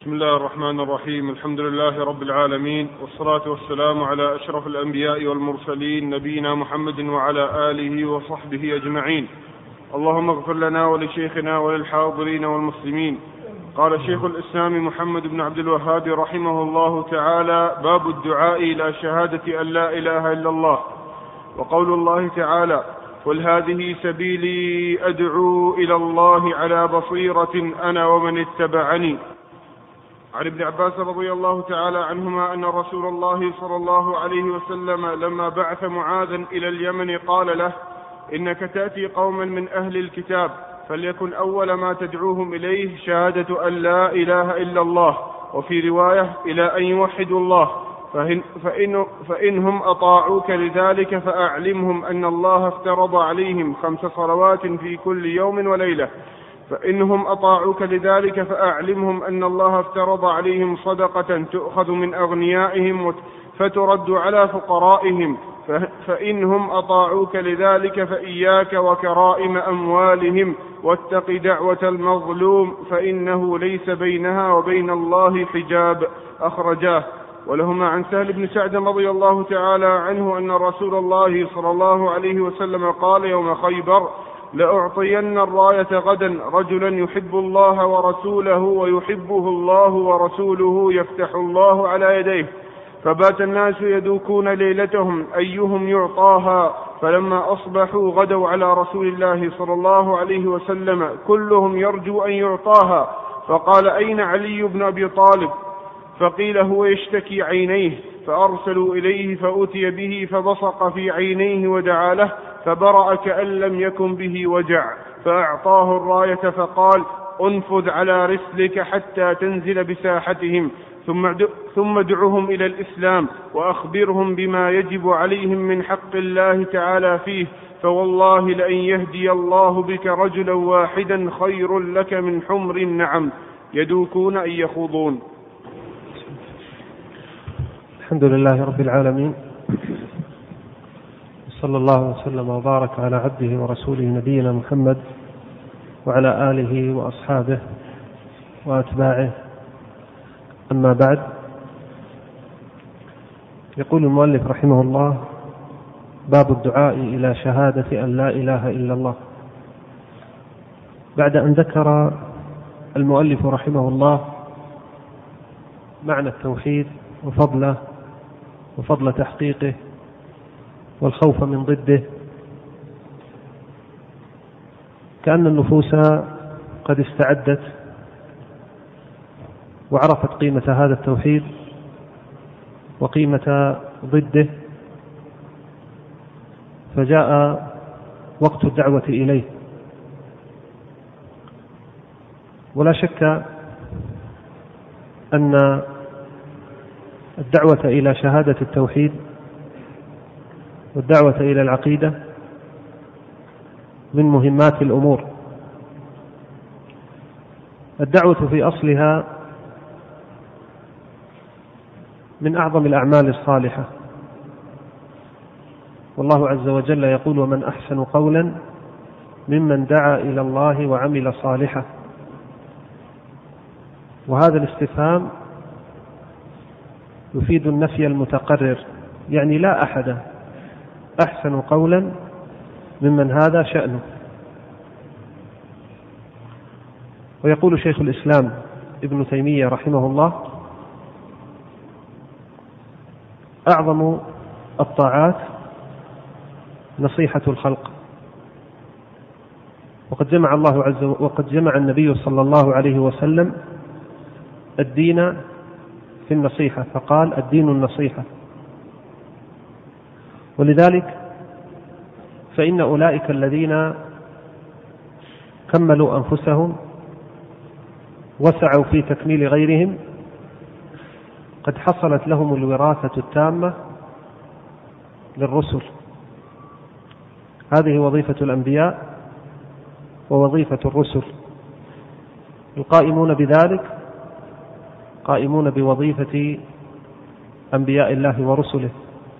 بسم الله الرحمن الرحيم. الحمد لله رب العالمين، والصلاة والسلام على أشرف الأنبياء والمرسلين نبينا محمد وعلى آله وصحبه أجمعين. اللهم اغفر لنا ولشيخنا وللحاضرين والمسلمين. قال شيخ الإسلام محمد بن عبد الوهاب رحمه الله تعالى: باب الدعاء إلى شهادة أن لا إله إلا الله. وقول الله تعالى: قل هذه سبيلي أدعو إلى الله على بصيرة أنا ومن اتبعني. عن ابن عباس رضي الله تعالى عنهما أن رسول الله صلى الله عليه وسلم لما بعث معاذا إلى اليمن قال له: إنك تأتي قوما من أهل الكتاب، فليكن أول ما تدعوهم إليه شهادة أن لا إله إلا الله، وفي رواية إلى أن يوحدوا الله، فإنهم أطاعوك لذلك فأعلمهم أن الله افترض عليهم 5 صلوات في كل يوم وليلة. فإنهم أطاعوك لذلك فأعلمهم أن الله افترض عليهم صدقة تؤخذ من أغنيائهم فترد على فقرائهم. فإنهم أطاعوك لذلك فإياك وكرائم أموالهم، واتق دعوة المظلوم فإنه ليس بينها وبين الله حجاب. أخرجاه. ولهما عن سهل بن سعد رضي الله تعالى عنه أن رسول الله صلى الله عليه وسلم قال يوم خيبر: لأعطين الراية غدا رجلا يحب الله ورسوله ويحبه الله ورسوله يفتح الله على يديه. فبات الناس يدوكون ليلتهم أيهم يعطاها، فلما أصبحوا غدوا على رسول الله صلى الله عليه وسلم كلهم يرجو أن يعطاها. فقال: أين علي بن أبي طالب؟ فقيل: هو يشتكي عينيه. فأرسلوا إليه فأتي به فبصق في عينيه ودعا له، فبرأ كأن لم يكن به وجع، فأعطاه الراية فقال: انفذ على رسلك حتى تنزل بساحتهم، ثم ادعهم إلى الإسلام، وأخبرهم بما يجب عليهم من حق الله تعالى فيه، فوالله لأن يهدي الله بك رجلا واحدا خير لك من حمر النعم، يدوكون أن يخوضون. الحمد لله رب العالمين، صلى الله وسلم وبارك على عبده ورسوله نبينا محمد وعلى آله وأصحابه وأتباعه. أما بعد، يقول المؤلف رحمه الله: باب الدعاء إلى شهادة أن لا إله إلا الله. بعد أن ذكر المؤلف رحمه الله معنى التوحيد وفضله وفضل تحقيقه والخوف من ضده، كأن النفوس قد استعدت وعرفت قيمة هذا التوحيد وقيمة ضده، فجاء وقت الدعوة إليه. ولا شك أن الدعوة إلى شهادة التوحيد والدعوة إلى العقيدة من مهمات الأمور. الدعوة في أصلها من أعظم الأعمال الصالحة، والله عز وجل يقول: ومن أحسن قولا ممن دعا إلى الله وعمل صالحا. وهذا الاستفهام يفيد النفي المتقرر، يعني لا أحد أحسن قولا ممن هذا شأنه. ويقول شيخ الإسلام ابن تيمية رحمه الله: أعظم الطاعات نصيحة الخلق. وقد جمع النبي صلى الله عليه وسلم الدين في النصيحة، فقال: الدين النصيحة. ولذلك فإن أولئك الذين كملوا أنفسهم وسعوا في تكميل غيرهم قد حصلت لهم الوراثة التامة للرسل. هذه وظيفة الأنبياء ووظيفة الرسل. القائمون بذلك قائمون بوظيفة أنبياء الله ورسله.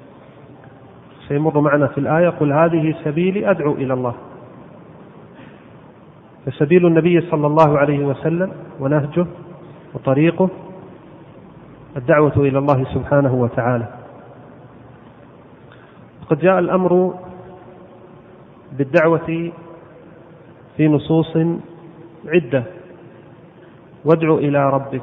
سيمر معنا في الآية: قل هذه سبيلي أدعو إلى الله. فسبيل النبي صلى الله عليه وسلم ونهجه وطريقه الدعوة إلى الله سبحانه وتعالى. قد جاء الأمر بالدعوة في نصوص عدة: وادع إلى ربك.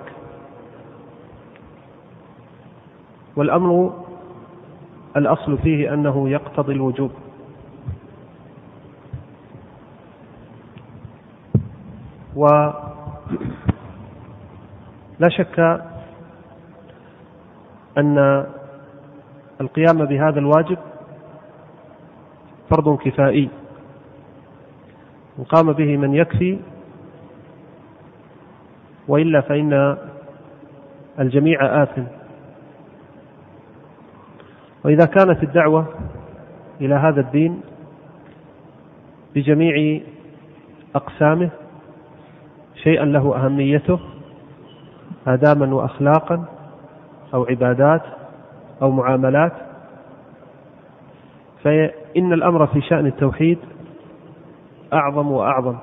والأمر الأصل فيه أنه يقتضي الوجوب، ولا شك أن القيام بهذا الواجب فرض كفائي، وقام به من يكفي، وإلا فإن الجميع آثم. وإذا كانت الدعوة إلى هذا الدين بجميع أقسامه شيئا له أهميته، آدابا وأخلاقا أو عبادات أو معاملات، فإن الأمر في شأن التوحيد أعظم وأعظم.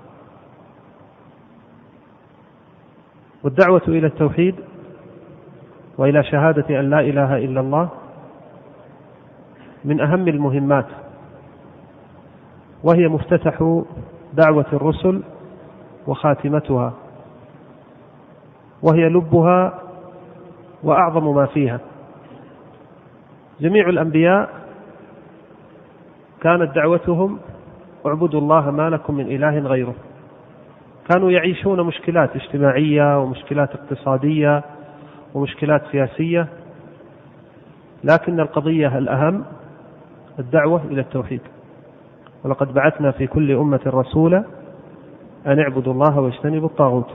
والدعوة إلى التوحيد وإلى شهادة أن لا إله إلا الله من أهم المهمات، وهي مفتتح دعوة الرسل وخاتمتها، وهي لبها وأعظم ما فيها. جميع الأنبياء كانت دعوتهم: اعبدوا الله ما لكم من إله غيره. كانوا يعيشون مشكلات اجتماعية ومشكلات اقتصادية ومشكلات سياسية، لكن القضية الأهم الدعوة إلى التوحيد. ولقد بعثنا في كل أمة رسولا أن اعبدوا الله واجتنبوا الطاغوت.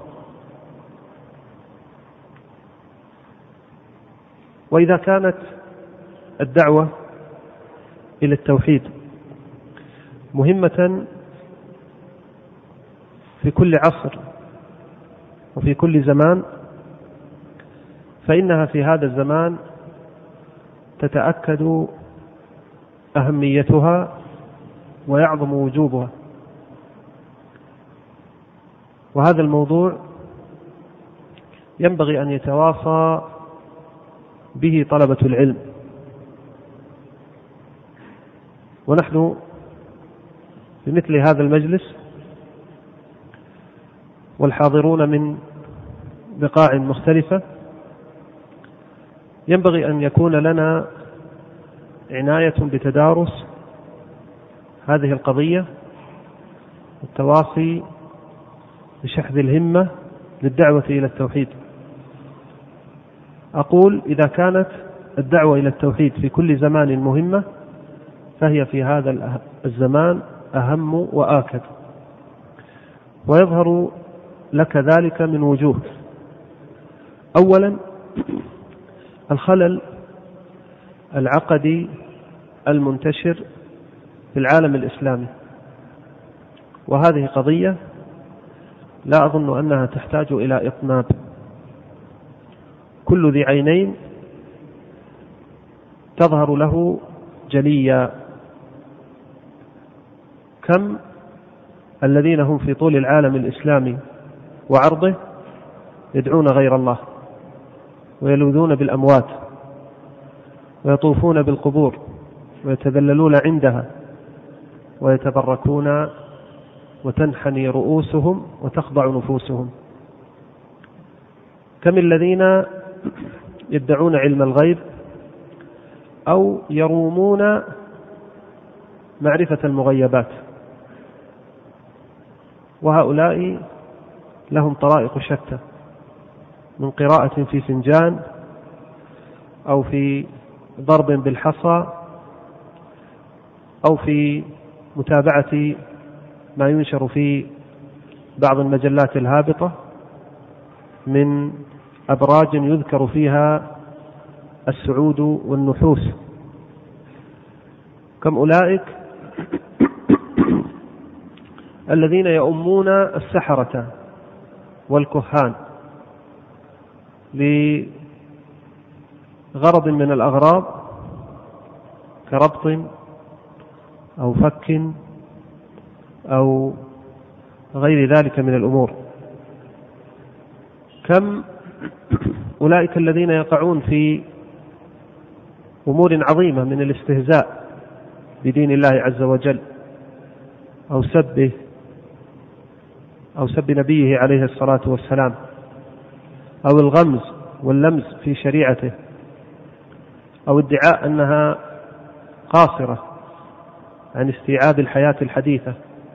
وإذا كانت الدعوة إلى التوحيد مهمة في كل عصر وفي كل زمان، فإنها في هذا الزمان تتأكد أهميتها ويعظم وجوبها. وهذا الموضوع ينبغي أن يتواصى به طلبة العلم. ونحن بمثل هذا المجلس والحاضرون من بقاع مختلفة ينبغي أن يكون لنا عناية بتدارس هذه القضية والتواصي بشحذ الهمة للدعوة إلى التوحيد. أقول: إذا كانت الدعوة إلى التوحيد في كل زمان مهمة، فهي في هذا الزمان أهم وآكد. ويظهر لك ذلك من وجوه. أولا، الخلل العقدي المنتشر في العالم الإسلامي، وهذه قضية لا أظن أنها تحتاج إلى إطناب. كل ذي عينين تظهر له جليا. كم الذين هم في طول العالم الإسلامي وعرضه يدعون غير الله، ويلوذون بالأموات، ويطوفون بالقبور، ويتذللون عندها، ويتبركون، وتنحني رؤوسهم وتخضع نفوسهم. كم الذين يدعون علم الغيب أو يرومون معرفة المغيبات، وهؤلاء لهم طرائق شتى، من قراءة في فنجان، أو في ضرب بالحصى، أو في متابعة ما ينشر في بعض المجلات الهابطة من أبراج يذكر فيها السعود والنحوس. كم أولئك الذين يؤمون السحرة والكهان لغرض من الأغراض، كربط أو فك أو غير ذلك من الأمور. كم أولئك الذين يقعون في أمور عظيمة من الاستهزاء بدين الله عز وجل أو سبه أو سب نبيه عليه الصلاة والسلام أو الغمز واللمز في شريعته أو ادعاء أنها قاصرة عن استيعاب الحياة الحديثة.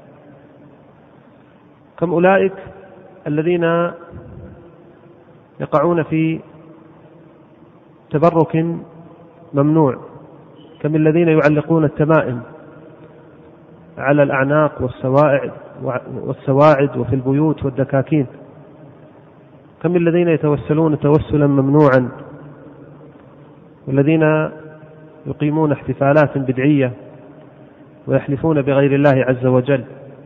كم أولئك الذين يقعون في تبرك ممنوع، كم الذين يعلقون التمائم على الأعناق والسواعد وفي البيوت والدكاكين، كم الذين يتوسلون توسلا ممنوعا، والذين يقيمون احتفالات بدعية ويحلفون بغير الله عز وجل.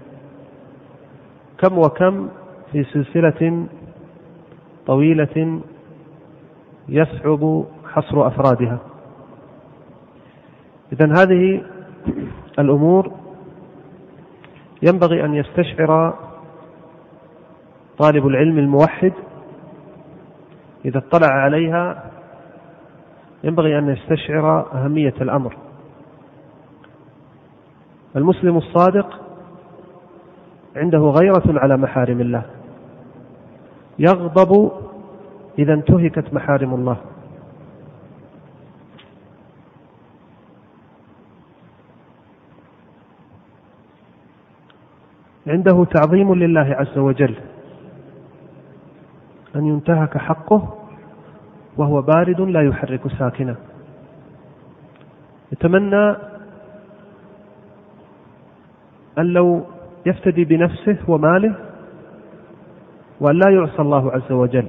كم وكم في سلسلة طويلة يصعب حصر أفرادها. إذن هذه الأمور ينبغي أن يستشعر طالب العلم الموحد إذا اطلع عليها، ينبغي أن يستشعر أهمية الأمر. المسلم الصادق عنده غيرة على محارم الله، يغضب إذا انتهكت محارم الله. عنده تعظيم لله عز وجل، أن ينتهك حقه وهو بارد لا يحرك ساكنه. يتمنى أن لو يفتدي بنفسه وماله وأن لا يعصى الله عز وجل.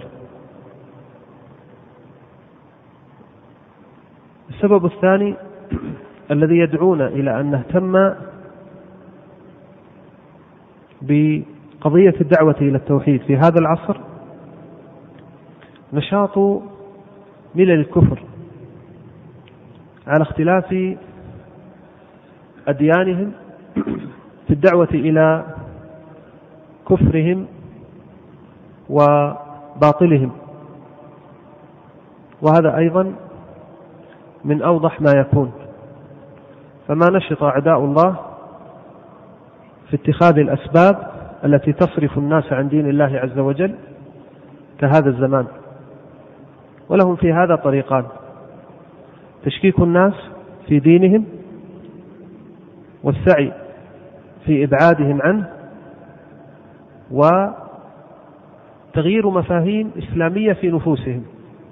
السبب الثاني الذي يدعونا إلى أن نهتم بقضية الدعوة إلى التوحيد في هذا العصر نشاط ملل الكفر على اختلاف أديانهم في الدعوة إلى كفرهم وباطلهم، وهذا أيضا من أوضح ما يكون. فما نشط أعداء الله في اتخاذ الأسباب التي تصرف الناس عن دين الله عز وجل كهذا الزمان، ولهم في هذا طريقان: تشكيك الناس في دينهم والسعي في إبعادهم عنه، وتغيير مفاهيم إسلامية في نفوسهم.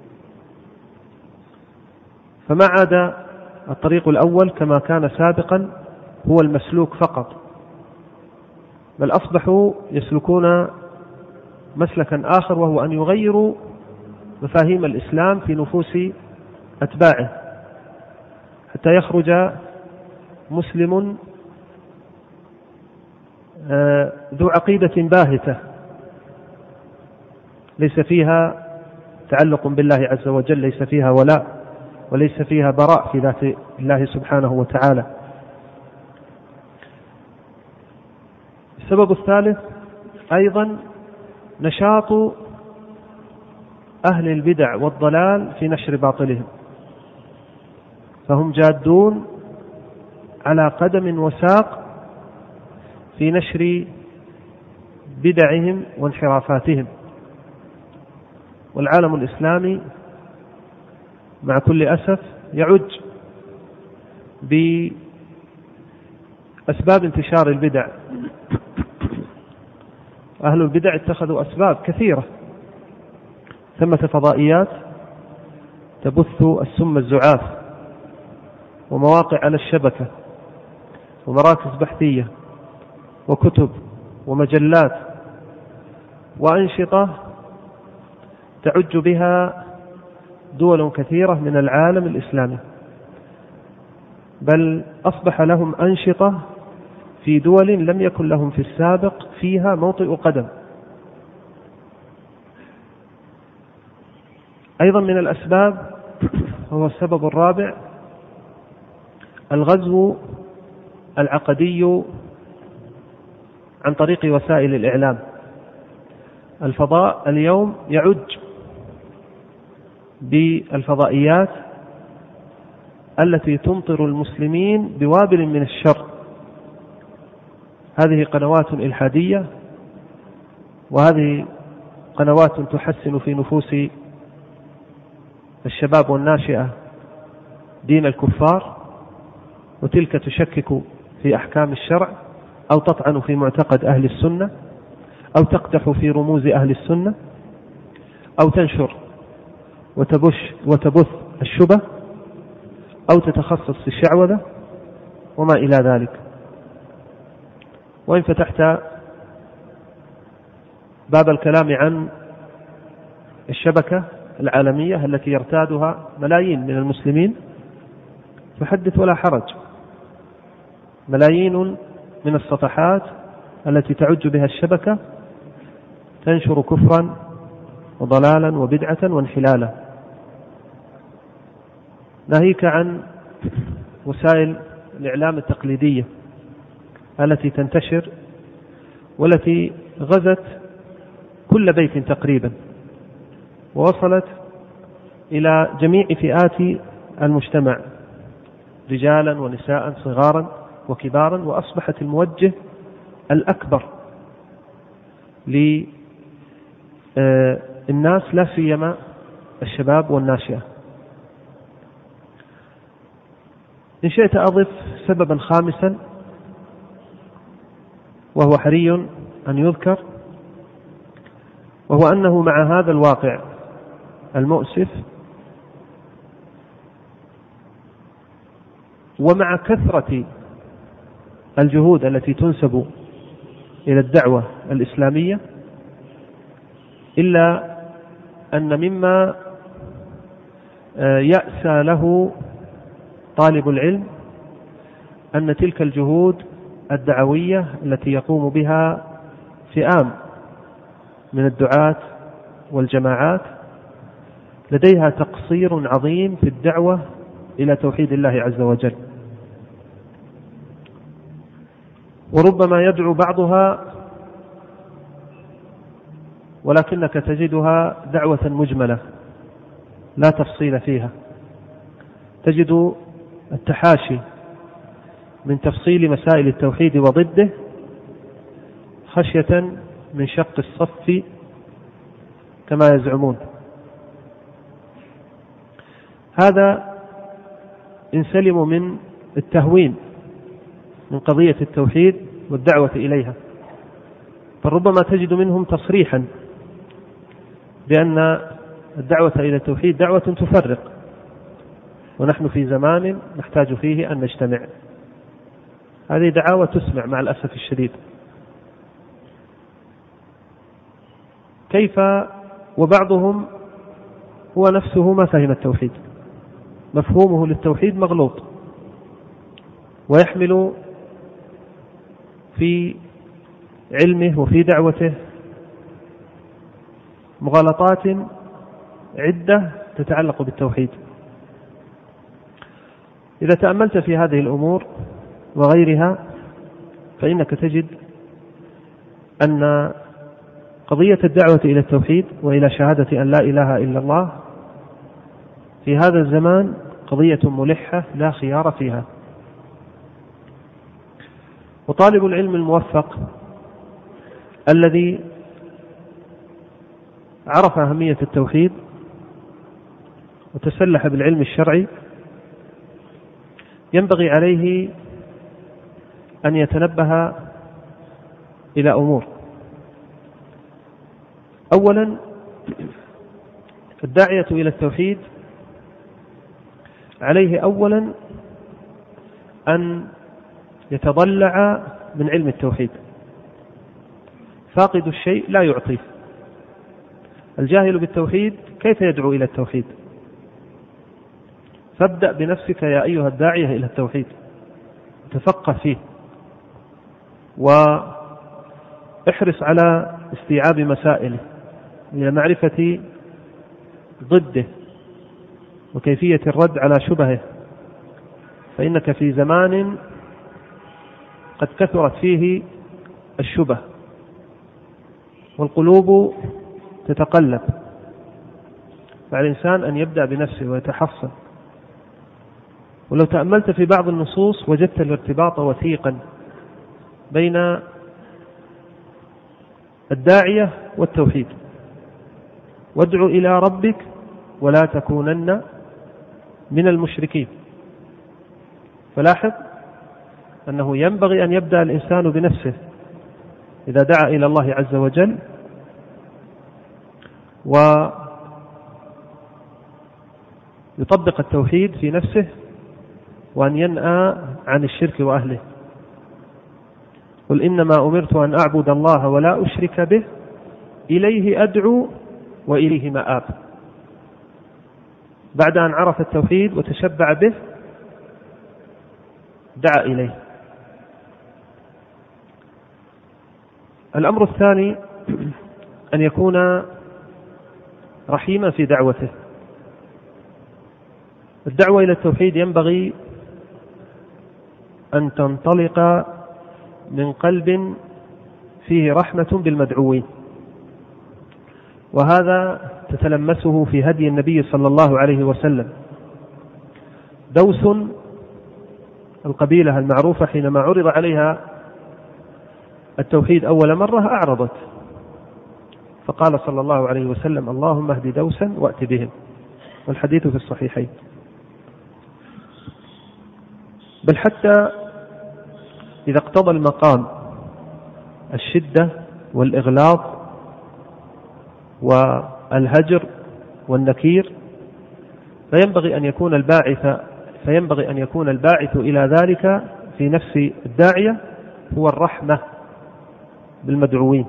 فما عاد الطريق الأول كما كان سابقا هو المسلوك فقط، بل أصبحوا يسلكون مسلكا آخر، وهو أن يغيروا مفاهيم الإسلام في نفوس أتباعه، حتى يخرج مسلم ذو عقيدة باهتة ليس فيها تعلق بالله عز وجل، ليس فيها ولاء وليس فيها براء في ذات الله سبحانه وتعالى. السبب الثالث أيضا نشاط أهل البدع والضلال في نشر باطلهم، فهم جادون على قدم وساق في نشر بدعهم وانحرافاتهم. والعالم الإسلامي مع كل أسف يعج بأسباب انتشار البدع. أهل البدع اتخذوا أسباب كثيرة، ثمة فضائيات تبث السم الزعاف، ومواقع على الشبكة، ومراكز بحثية، وكتب، ومجلات، وأنشطة تعج بها دول كثيرة من العالم الإسلامي، بل أصبح لهم أنشطة في دول لم يكن لهم في السابق فيها موطئ قدم. أيضا من الأسباب هو السبب الرابع: الغزو العقدي عن طريق وسائل الإعلام. الفضاء اليوم يعج بالفضائيات التي تمطر المسلمين بوابل من الشر. هذه قنوات إلحادية، وهذه قنوات تحسن في نفوس الشباب والناشئة دين الكفار، وتلك تشكك في أحكام الشرع، أو تطعن في معتقد أهل السنة، أو تقدح في رموز أهل السنة، أو تنشر وتبث الشبه، أو تتخصص في الشعوذة وما إلى ذلك. وإن فتحت باب الكلام عن الشبكة العالمية التي يرتادها ملايين من المسلمين فحدث ولا حرج. ملايين من الصفحات التي تعج بها الشبكة تنشر كفرا وضلالا وبدعة وانحلالا، ناهيك عن وسائل الإعلام التقليدية التي تنتشر والتي غزت كل بيت تقريبا، ووصلت إلى جميع فئات المجتمع، رجالا ونساء، صغارا وكبارا، وأصبحت الموجه الأكبر للناس لا سيما الشباب والناشئة. إن شئت أضف سببا خامسا وهو حري أن يذكر، وهو أنه مع هذا الواقع المؤسف ومع كثرة الجهود التي تنسب إلى الدعوة الإسلامية، إلا أن مما يأسى له طالب العلم أن تلك الجهود الدعوية التي يقوم بها فئام من الدعاة والجماعات لديها تقصير عظيم في الدعوة إلى توحيد الله عز وجل، وربما يدعو بعضها ولكنك تجدها دعوة مجملة لا تفصيل فيها، تجد التحاشي من تفصيل مسائل التوحيد وضده خشية من شق الصف كما يزعمون. هذا إن سلموا من التهوين من قضية التوحيد والدعوة إليها، فربما تجد منهم تصريحا بأن الدعوة إلى التوحيد دعوة تفرق، ونحن في زمان نحتاج فيه أن نجتمع. هذه دعاوى تسمع مع الأسف الشديد. كيف وبعضهم هو نفسه ما فهم التوحيد، مفهومه للتوحيد مغلوط، ويحمل في علمه وفي دعوته مغالطات عدة تتعلق بالتوحيد. إذا تأملت في هذه الأمور وغيرها فإنك تجد أن قضية الدعوة إلى التوحيد وإلى شهادة أن لا إله إلا الله في هذا الزمان قضية ملحة لا خيار فيها. وطالب العلم الموفق الذي عرف أهمية التوحيد وتسلح بالعلم الشرعي ينبغي عليه أن يتنبه إلى أمور. أولا، الداعية إلى التوحيد عليه أولا أن يتضلع من علم التوحيد. فاقد الشيء لا يعطيه. الجاهل بالتوحيد كيف يدعو إلى التوحيد؟ فابدأ بنفسك يا أيها الداعية إلى التوحيد، تفقه فيه واحرص على استيعاب مسائله إلى معرفة ضده وكيفية الرد على شبهه، فإنك في زمان قد كثرت فيه الشبه والقلوب تتقلب، فالإنسان أن يبدأ بنفسه ويتحصن. ولو تأملت في بعض النصوص وجدت الارتباط وثيقا بين الداعية والتوحيد. وادع إلى ربك ولا تكونن من المشركين. فلاحظ أنه ينبغي أن يبدأ الإنسان بنفسه إذا دعا إلى الله عز وجل، ويطبق التوحيد في نفسه، وأن ينأى عن الشرك وأهله. قل إنما أمرت أن أعبد الله ولا أشرك به إليه أدعو وإليه مآب. بعد أن عرف التوحيد وتشبع به دعا إليه. الأمر الثاني أن يكون رحيما في دعوته. الدعوة إلى التوحيد ينبغي أن تنطلق من قلب فيه رحمة بالمدعوين، وهذا تتلمسه في هدي النبي صلى الله عليه وسلم. دوس القبيلة المعروفة حينما عرض عليها التوحيد أول مرة أعرضت، فقال صلى الله عليه وسلم: اللهم اهد دوسا وأت بهم. والحديث في الصحيحين. بل حتى إذا اقتضى المقام الشدة والإغلاظ والهجر والنكير، فينبغي أن يكون الباعث إلى ذلك في نفس الداعية هو الرحمة بالمدعوين،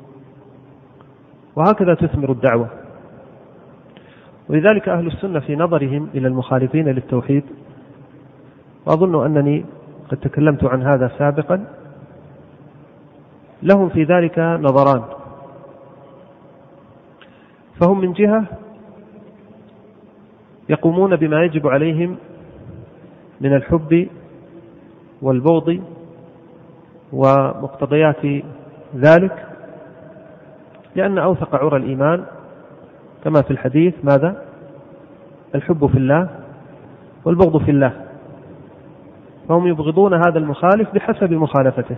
وهكذا تثمر الدعوة. ولذلك أهل السنة في نظرهم إلى المخالفين للتوحيد، وأظن أنني قد تكلمت عن هذا سابقا، لهم في ذلك نظران. فهم من جهة يقومون بما يجب عليهم من الحب والبغض ومقتضيات ذلك، لأن أوثق عرى الإيمان كما في الحديث ماذا؟ الحب في الله والبغض في الله. فهم يبغضون هذا المخالف بحسب مخالفته،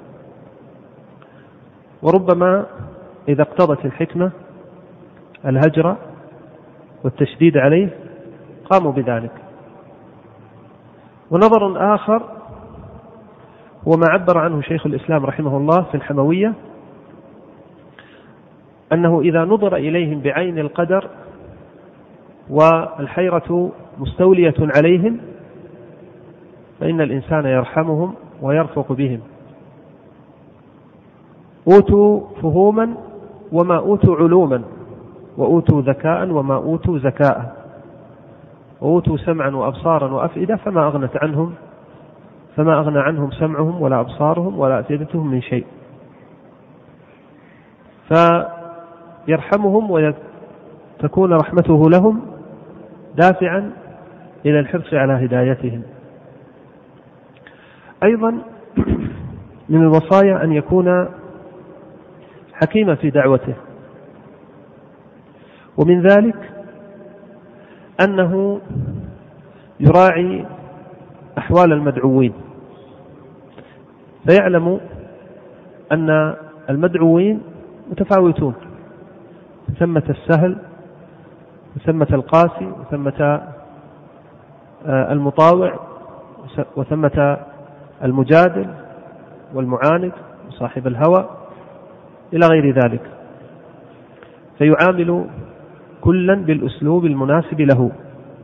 وربما إذا اقتضت الحكمة الهجر والتشديد عليه قاموا بذلك. ونظر آخر هو ما عبر عنه شيخ الإسلام رحمه الله في الحموية، أنه إذا نظر إليهم بعين القدر والحيرة مستولية عليهم فإن الإنسان يرحمهم ويرفق بهم. أوتوا فهوما وما أوتوا علوما، وأوتوا ذكاء وما أوتوا زكاء، وأوتوا سمعا وأبصارا وأفئدة فما أغنى عنهم سمعهم ولا أبصارهم ولا أفئدتهم من شيء. فيرحمهم وتكون رحمته لهم دافعا إلى الحرص على هدايتهم. أيضا من الوصايا أن يكون حكيما في دعوته، ومن ذلك أنه يراعي أحوال المدعوين، فيعلم أن المدعوين متفاوتون، ثمة السهل وثمة القاسي وثمة المطاوع وثمة المجادل والمعاند وصاحب الهوى إلى غير ذلك، فيعامل كلا بالأسلوب المناسب له.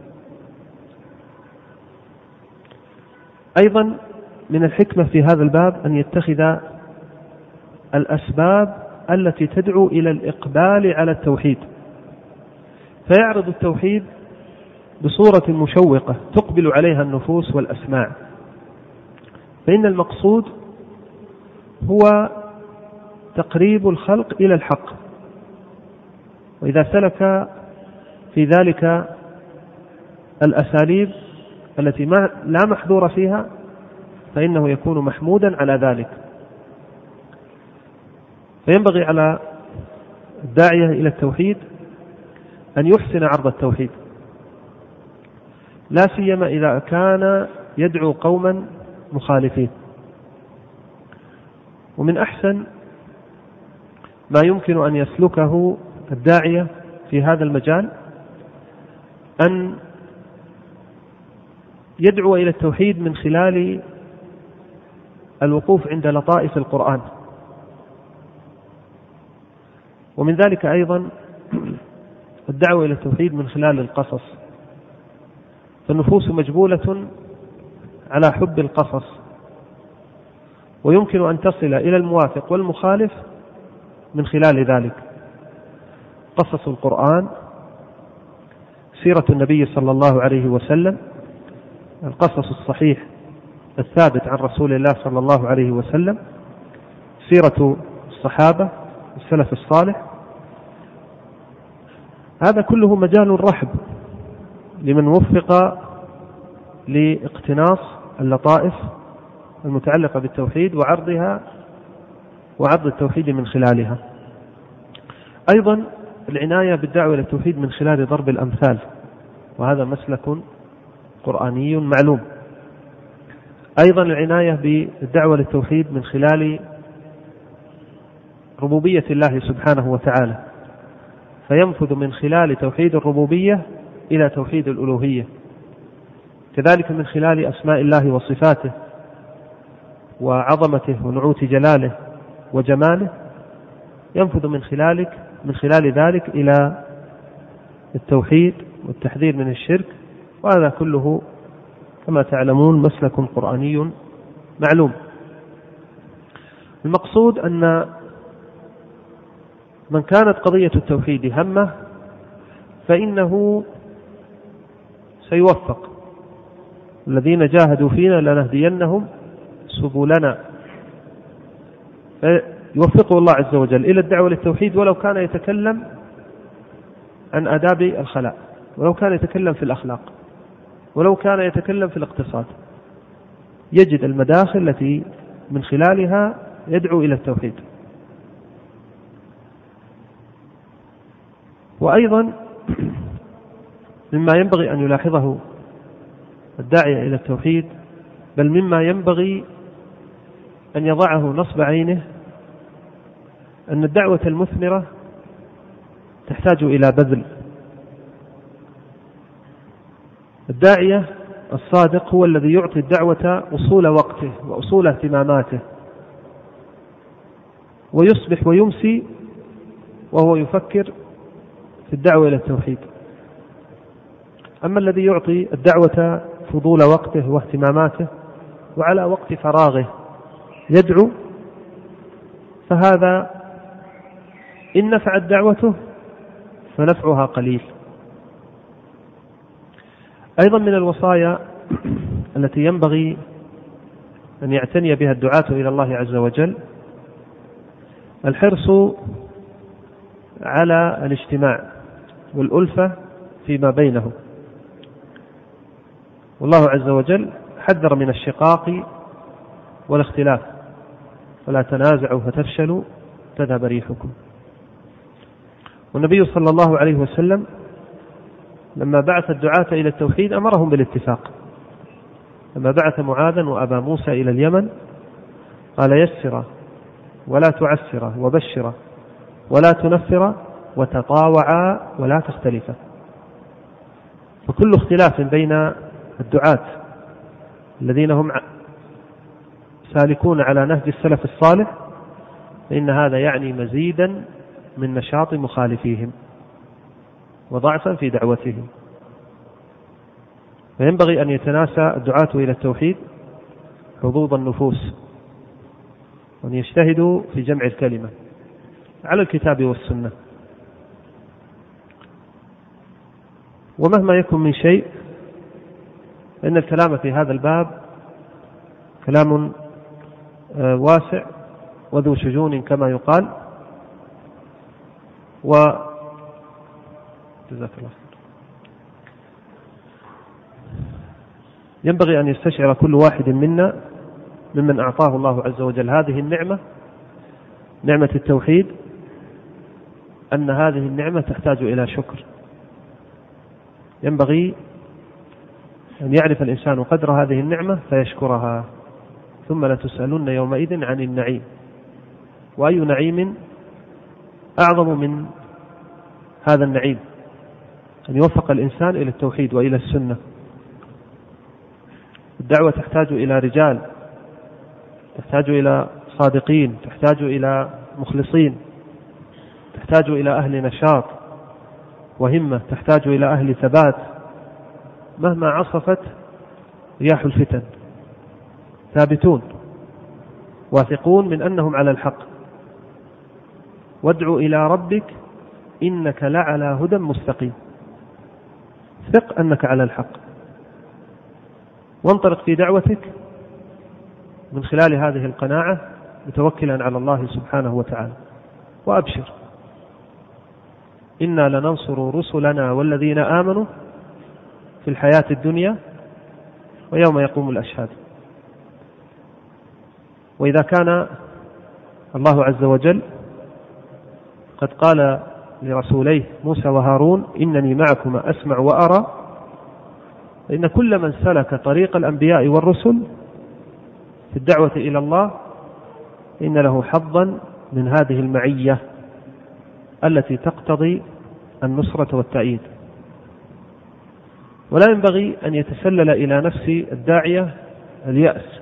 أيضا من الحكمة في هذا الباب أن يتخذ الأسباب التي تدعو إلى الإقبال على التوحيد، فيعرض التوحيد بصورة مشوقة تقبل عليها النفوس والأسماع، فإن المقصود هو تقريب الخلق إلى الحق، وإذا سلك في ذلك الأساليب التي لا محذور فيها فإنه يكون محمودا على ذلك. فينبغي على الداعية إلى التوحيد أن يحسن عرض التوحيد، لا سيما إذا كان يدعو قوما مخالفين. ومن أحسن ما يمكن أن يسلكه الداعية في هذا المجال أن يدعو إلى التوحيد من خلال الوقوف عند لطائف القرآن، ومن ذلك أيضا الدعوة إلى التوحيد من خلال القصص، فالنفوس مجبولة على حب القصص، ويمكن أن تصل إلى الموافق والمخالف من خلال ذلك. قصص القرآن، سيرة النبي صلى الله عليه وسلم، القصص الصحيح الثابت عن رسول الله صلى الله عليه وسلم، سيرة الصحابة السلف الصالح، هذا كله مجال رحب لمن وفق لاقتناص اللطائف المتعلقة بالتوحيد وعرضها وعرض التوحيد من خلالها. أيضا العناية بالدعوة إلى التوحيد من خلال ضرب الأمثال، وهذا مسلك قرآني معلوم. أيضا العناية بالدعوة للتوحيد من خلال ربوبية الله سبحانه وتعالى، فينفذ من خلال توحيد الربوبية إلى توحيد الألوهية، كذلك من خلال أسماء الله وصفاته وعظمته ونعوت جلاله وجماله، ينفذ من خلال ذلك إلى التوحيد والتحذير من الشرك، وهذا كله كما تعلمون مسلك قرآني معلوم. المقصود أن من كانت قضية التوحيد همه فإنه سيوفق، الذين جاهدوا فينا لنهدينهم سبلنا، يوفقه الله عز وجل إلى الدعوة للتوحيد، ولو كان يتكلم عن آداب الخلاء، ولو كان يتكلم في الأخلاق، ولو كان يتكلم في الاقتصاد، يجد المداخل التي من خلالها يدعو إلى التوحيد. وأيضا مما ينبغي أن يلاحظه الداعية إلى التوحيد، بل مما ينبغي أن يضعه نصب عينه، أن الدعوة المثمرة تحتاج إلى بذل. الداعية الصادق هو الذي يعطي الدعوة أصول وقته وأصول اهتماماته، ويصبح ويمسي وهو يفكر في الدعوة إلى التوحيد. أما الذي يعطي الدعوة فضول وقته واهتماماته وعلى وقت فراغه يدعو، فهذا إن نفعت دعوته فنفعها قليل. أيضا من الوصايا التي ينبغي أن يعتني بها الدعاة إلى الله عز وجل الحرص على الاجتماع والألفة فيما بينهم، والله عز وجل حذر من الشقاق والاختلاف، ولا تنازعوا فتفشلوا تذهب ريحكم. والنبي صلى الله عليه وسلم لما بعث الدعاة إلى التوحيد أمرهم بالاتفاق، لما بعث معاذا وأبا موسى إلى اليمن قال يسر ولا تعسر وبشر ولا تنفر وتطاوعا ولا تختلفا. فكل اختلاف بين الدعاة الذين هم سالكون على نهج السلف الصالح فإن هذا يعني مزيدا من نشاط مخالفيهم وضعفا في دعوتهم. فينبغي أن يتناسى الدعاة إلى التوحيد حظوظ النفوس، وأن يجتهدوا في جمع الكلمة على الكتاب والسنة. ومهما يكن من شيء فإن الكلام في هذا الباب كلام واسع وذو شجون كما يقال. جزاك الله. ينبغي أن يستشعر كل واحد منا ممن أعطاه الله عز وجل هذه النعمة، نعمة التوحيد، أن هذه النعمة تحتاج إلى شكر. ينبغي أن يعرف الإنسان قدر هذه النعمة فيشكرها. ثم لتسألن يومئذ عن النعيم. وأي نعيم أعظم من هذا النعيم؟ أن يوفق الإنسان إلى التوحيد وإلى السنة. الدعوة تحتاج إلى رجال، تحتاج إلى صادقين، تحتاج إلى مخلصين، تحتاج إلى أهل نشاط وهمة، تحتاج إلى أهل ثبات مهما عصفت رياح الفتن، ثابتون واثقون من أنهم على الحق. وادع إلى ربك إنك لعلى هدى مستقيم. ثق أنك على الحق، وانطلق في دعوتك من خلال هذه القناعة متوكلا على الله سبحانه وتعالى. وأبشر، إنا لننصر رسلنا والذين آمنوا في الحياة الدنيا ويوم يقوم الأشهاد. وإذا كان الله عز وجل قد قال لرسوليه موسى وهارون إنني معكما أسمع وأرى، فإن كل من سلك طريق الأنبياء والرسل في الدعوة إلى الله إن له حظا من هذه المعية التي تقتضي النصرة والتأييد. ولا ينبغي أن يتسلل إلى نفس الداعية اليأس،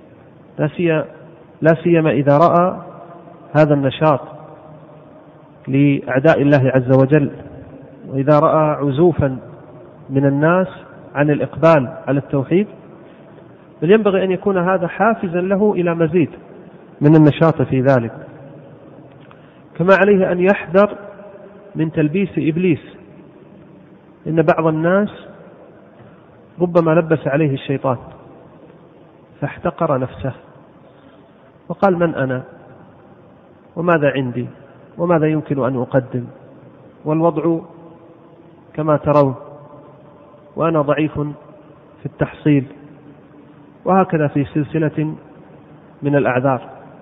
لا سيما إذا رأى هذا النشاط لأعداء الله عز وجل، وإذا رأى عزوفا من الناس عن الإقبال على التوحيد، بل ينبغي أن يكون هذا حافزا له إلى مزيد من النشاط في ذلك. كما عليه أن يحذر من تلبيس إبليس، إن بعض الناس ربما لبس عليه الشيطان فاحتقر نفسه وقال من أنا وماذا عندي وماذا يمكن أن أقدم، والوضع كما ترون وأنا ضعيف في التحصيل، وهكذا في سلسلة من الأعذار.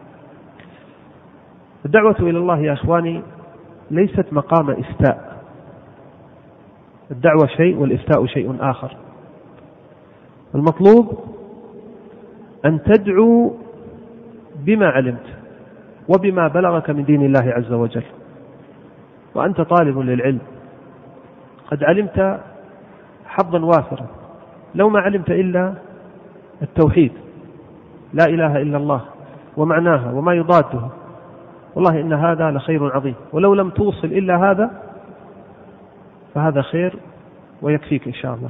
الدعوة إلى الله يا أخواني ليست مقام إفتاء. الدعوة شيء والإفتاء شيء آخر. المطلوب أن تدعو بما علمت وبما بلغك من دين الله عز وجل، وأنت طالب للعلم قد علمت حظا وافرا. لو ما علمت إلا التوحيد، لا إله إلا الله ومعناها وما يضاده، والله إن هذا لخير عظيم. ولو لم توصل إلا هذا فهذا خير ويكفيك إن شاء الله.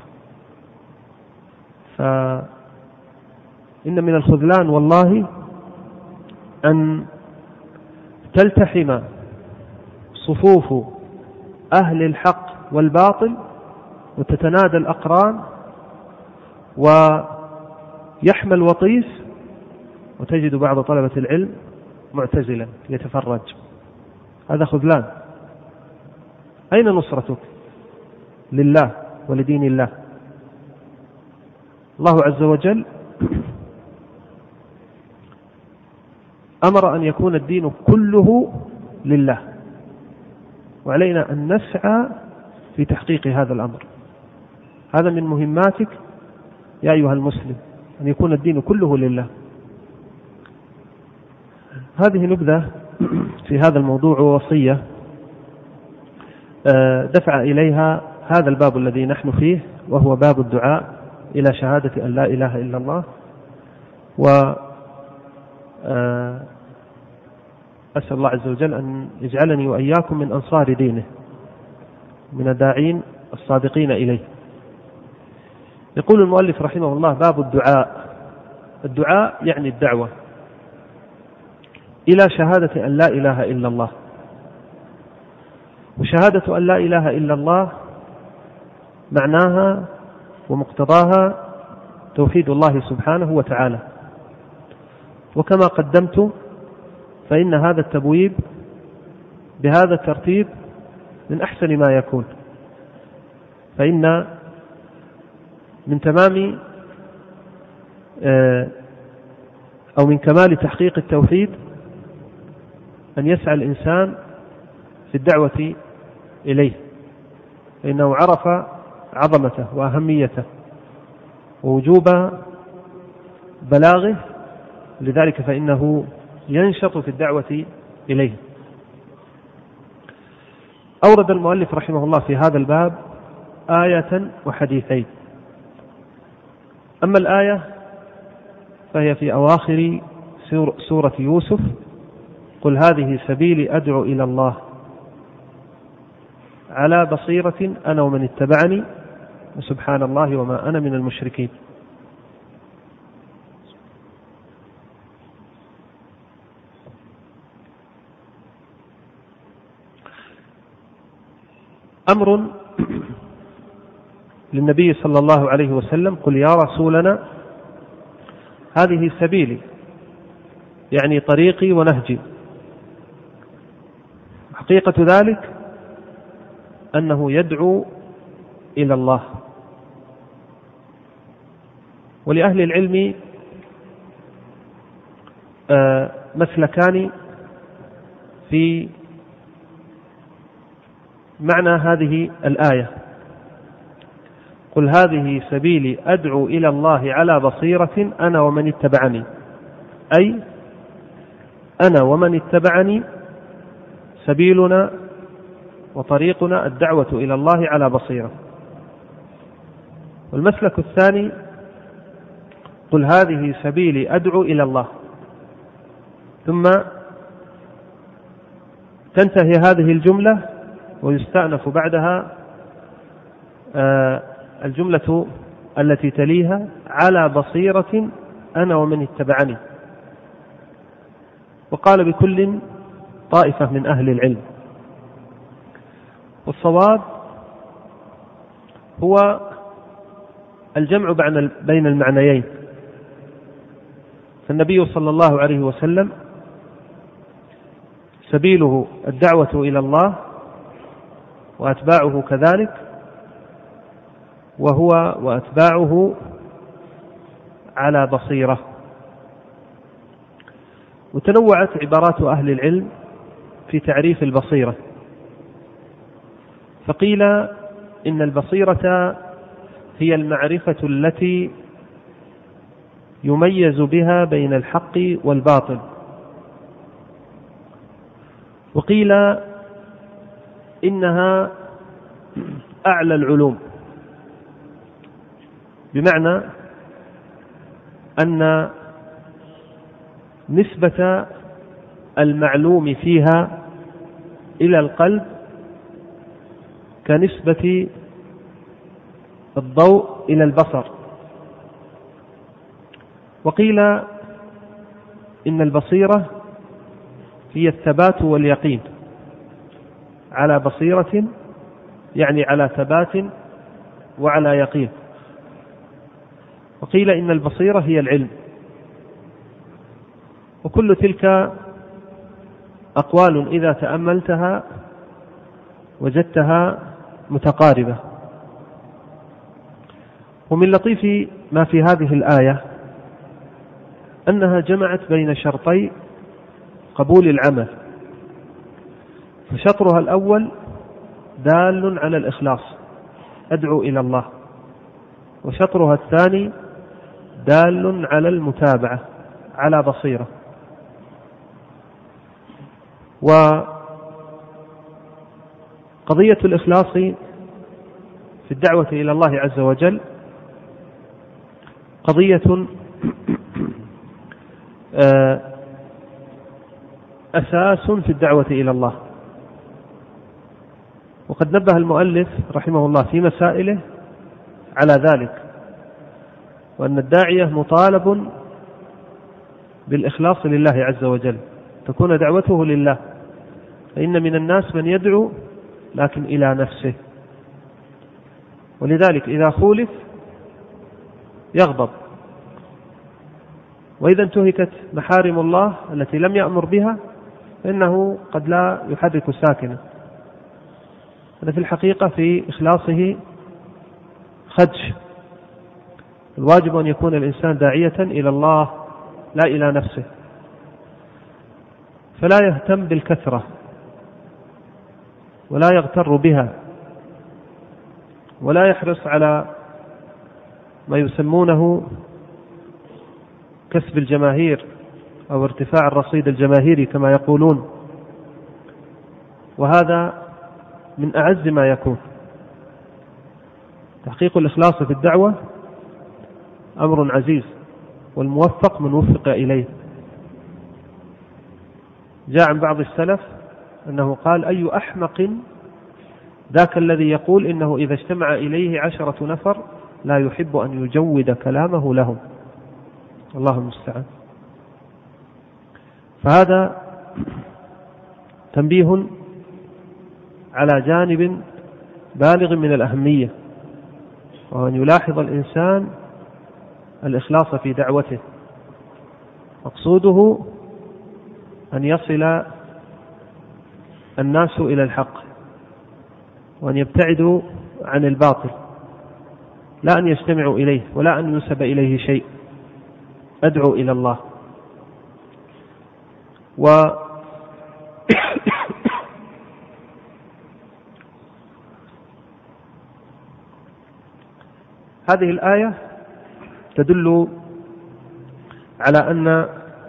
فإن من الخذلان والله أن تلتحم صفوف أهل الحق والباطل وتتنادى الأقران ويحمل وطيس، وتجد بعض طلبة العلم معتزلا يتفرج. هذا خذلان. أين نصرتك لله ولدين الله؟ الله عز وجل أمر أن يكون الدين كله لله، وعلينا أن نسعى في تحقيق هذا الأمر. هذا من مهماتك يا أيها المسلم، أن يكون الدين كله لله. هذه نبذة في هذا الموضوع ووصية دفع إليها هذا الباب الذي نحن فيه، وهو باب الدعاء إلى شهادة أن لا إله إلا الله. أسأل الله عز وجل أن يجعلني وإياكم من أنصار دينه، من الداعين الصادقين إليه. يقول المؤلف رحمه الله: باب الدعاء. الدعاء يعني الدعوة إلى شهادة أن لا إله إلا الله. وشهادة أن لا إله إلا الله معناها ومقتضاها توحيد الله سبحانه وتعالى. وكما قدمت فإن هذا التبويب بهذا الترتيب من أحسن ما يكون، فإن من تمام أو من كمال تحقيق التوحيد أن يسعى الإنسان في الدعوة إليه، فإنه عرف عظمته وأهميته ووجوب بلاغه، لذلك فإنه ينشط في الدعوة إليه. أورد المؤلف رحمه الله في هذا الباب آية وحديثين. أما الآية فهي في أواخر سورة يوسف: قل هذه سبيلي أدعو إلى الله على بصيرة أنا ومن اتبعني وسبحان الله وما أنا من المشركين. أمر للنبي صلى الله عليه وسلم: قل يا رسولنا هذه سبيلي، يعني طريقي ونهجي. حقيقة ذلك أنه يدعو إلى الله. ولأهل العلم مسلكان في معنى هذه الآية: قل هذه سبيلي أدعو إلى الله على بصيرة أنا ومن اتبعني، أي أنا ومن اتبعني سبيلنا وطريقنا الدعوة إلى الله على بصيرة. والمسلك الثاني: قل هذه سبيلي أدعو إلى الله، ثم تنتهي هذه الجملة ويستأنف بعدها الجملة التي تليها: على بصيرة أنا ومن اتبعني. وقال بكل طائفة من أهل العلم. والصواب هو الجمع بين المعنيين. فالنبي صلى الله عليه وسلم سبيله الدعوة إلى الله وأتباعه كذلك، وهو وأتباعه على بصيرة. وتنوعت عبارات أهل العلم في تعريف البصيرة، فقيل إن البصيرة هي المعرفة التي يميز بها بين الحق والباطل، وقيل إنها أعلى العلوم، بمعنى أن نسبة المعلوم فيها إلى القلب كنسبة الضوء إلى البصر. وقيل إن البصيرة هي الثبات واليقين، على بصيرة يعني على ثبات وعلى يقين. وقيل إن البصيرة هي العلم. وكل تلك أقوال إذا تأملتها وجدتها متقاربة. ومن لطيف ما في هذه الآية أنها جمعت بين شرطي قبول العمل، فشطرها الأول دال على الإخلاص أدعو إلى الله، وشطرها الثاني دال على المتابعة على بصيرة. وقضية الإخلاص في الدعوة إلى الله عز وجل قضية أساس في الدعوة إلى الله. وقد نبه المؤلف رحمه الله في مسائله على ذلك، وأن الداعية مطالب بالإخلاص لله عز وجل، تكون دعوته لله، فإن من الناس من يدعو لكن إلى نفسه، ولذلك إذا خولف يغضب، وإذا انتهكت محارم الله التي لم يأمر بها فإنه قد لا يحرك ساكنه. هذا في الحقيقة في إخلاصه خدش. الواجب أن يكون الإنسان داعية إلى الله لا إلى نفسه، فلا يهتم بالكثرة ولا يغتر بها ولا يحرص على ما يسمونه كسب الجماهير أو ارتفاع الرصيد الجماهيري كما يقولون، وهذا من أعز ما يكون. تحقيق الإخلاص في الدعوة أمر عزيز، والموفق من وفق إليه. جاء عن بعض السلف أنه قال: أي أحمق ذاك الذي يقول إنه إذا اجتمع إليه 10 نفر لا يحب أن يجود كلامه لهم. الله المستعان. فهذا تنبيه على جانب بالغ من الأهمية، وهو أن يلاحظ الإنسان الإخلاص في دعوته. مقصوده أن يصل الناس إلى الحق، وأن يبتعدوا عن الباطل، لا أن يجتمعوا إليه ولا أن ينسب إليه شيء. أدعو إلى الله. هذه الآية تدل على أن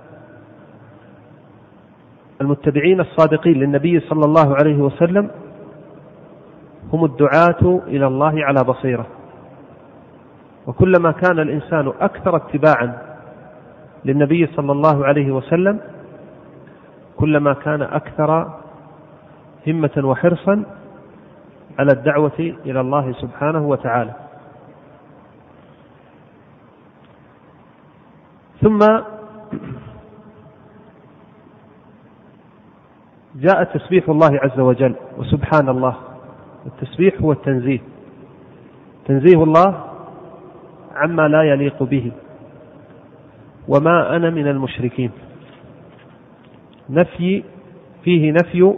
المتبعين الصادقين للنبي صلى الله عليه وسلم هم الدعاة إلى الله على بصيرة، وكلما كان الإنسان أكثر اتباعا للنبي صلى الله عليه وسلم كلما كان أكثر همة وحرصا على الدعوة إلى الله سبحانه وتعالى. ثم جاء تسبيح الله عز وجل وسبحان الله. التسبيح هو التنزيه، تنزيه الله عما لا يليق به. وما أنا من المشركين، فيه نفي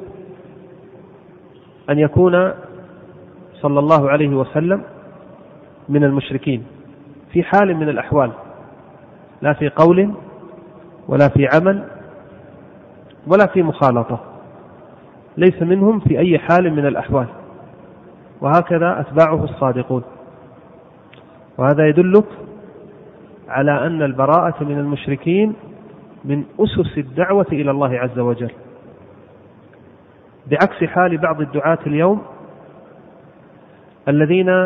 أن يكون صلى الله عليه وسلم من المشركين في حال من الأحوال، لا في قول ولا في عمل ولا في مخالطة، ليس منهم في أي حال من الأحوال. وهكذا أتباعه الصادقون. وهذا يدلك على أن البراءة من المشركين من أسس الدعوة إلى الله عز وجل، بعكس حال بعض الدعاة اليوم الذين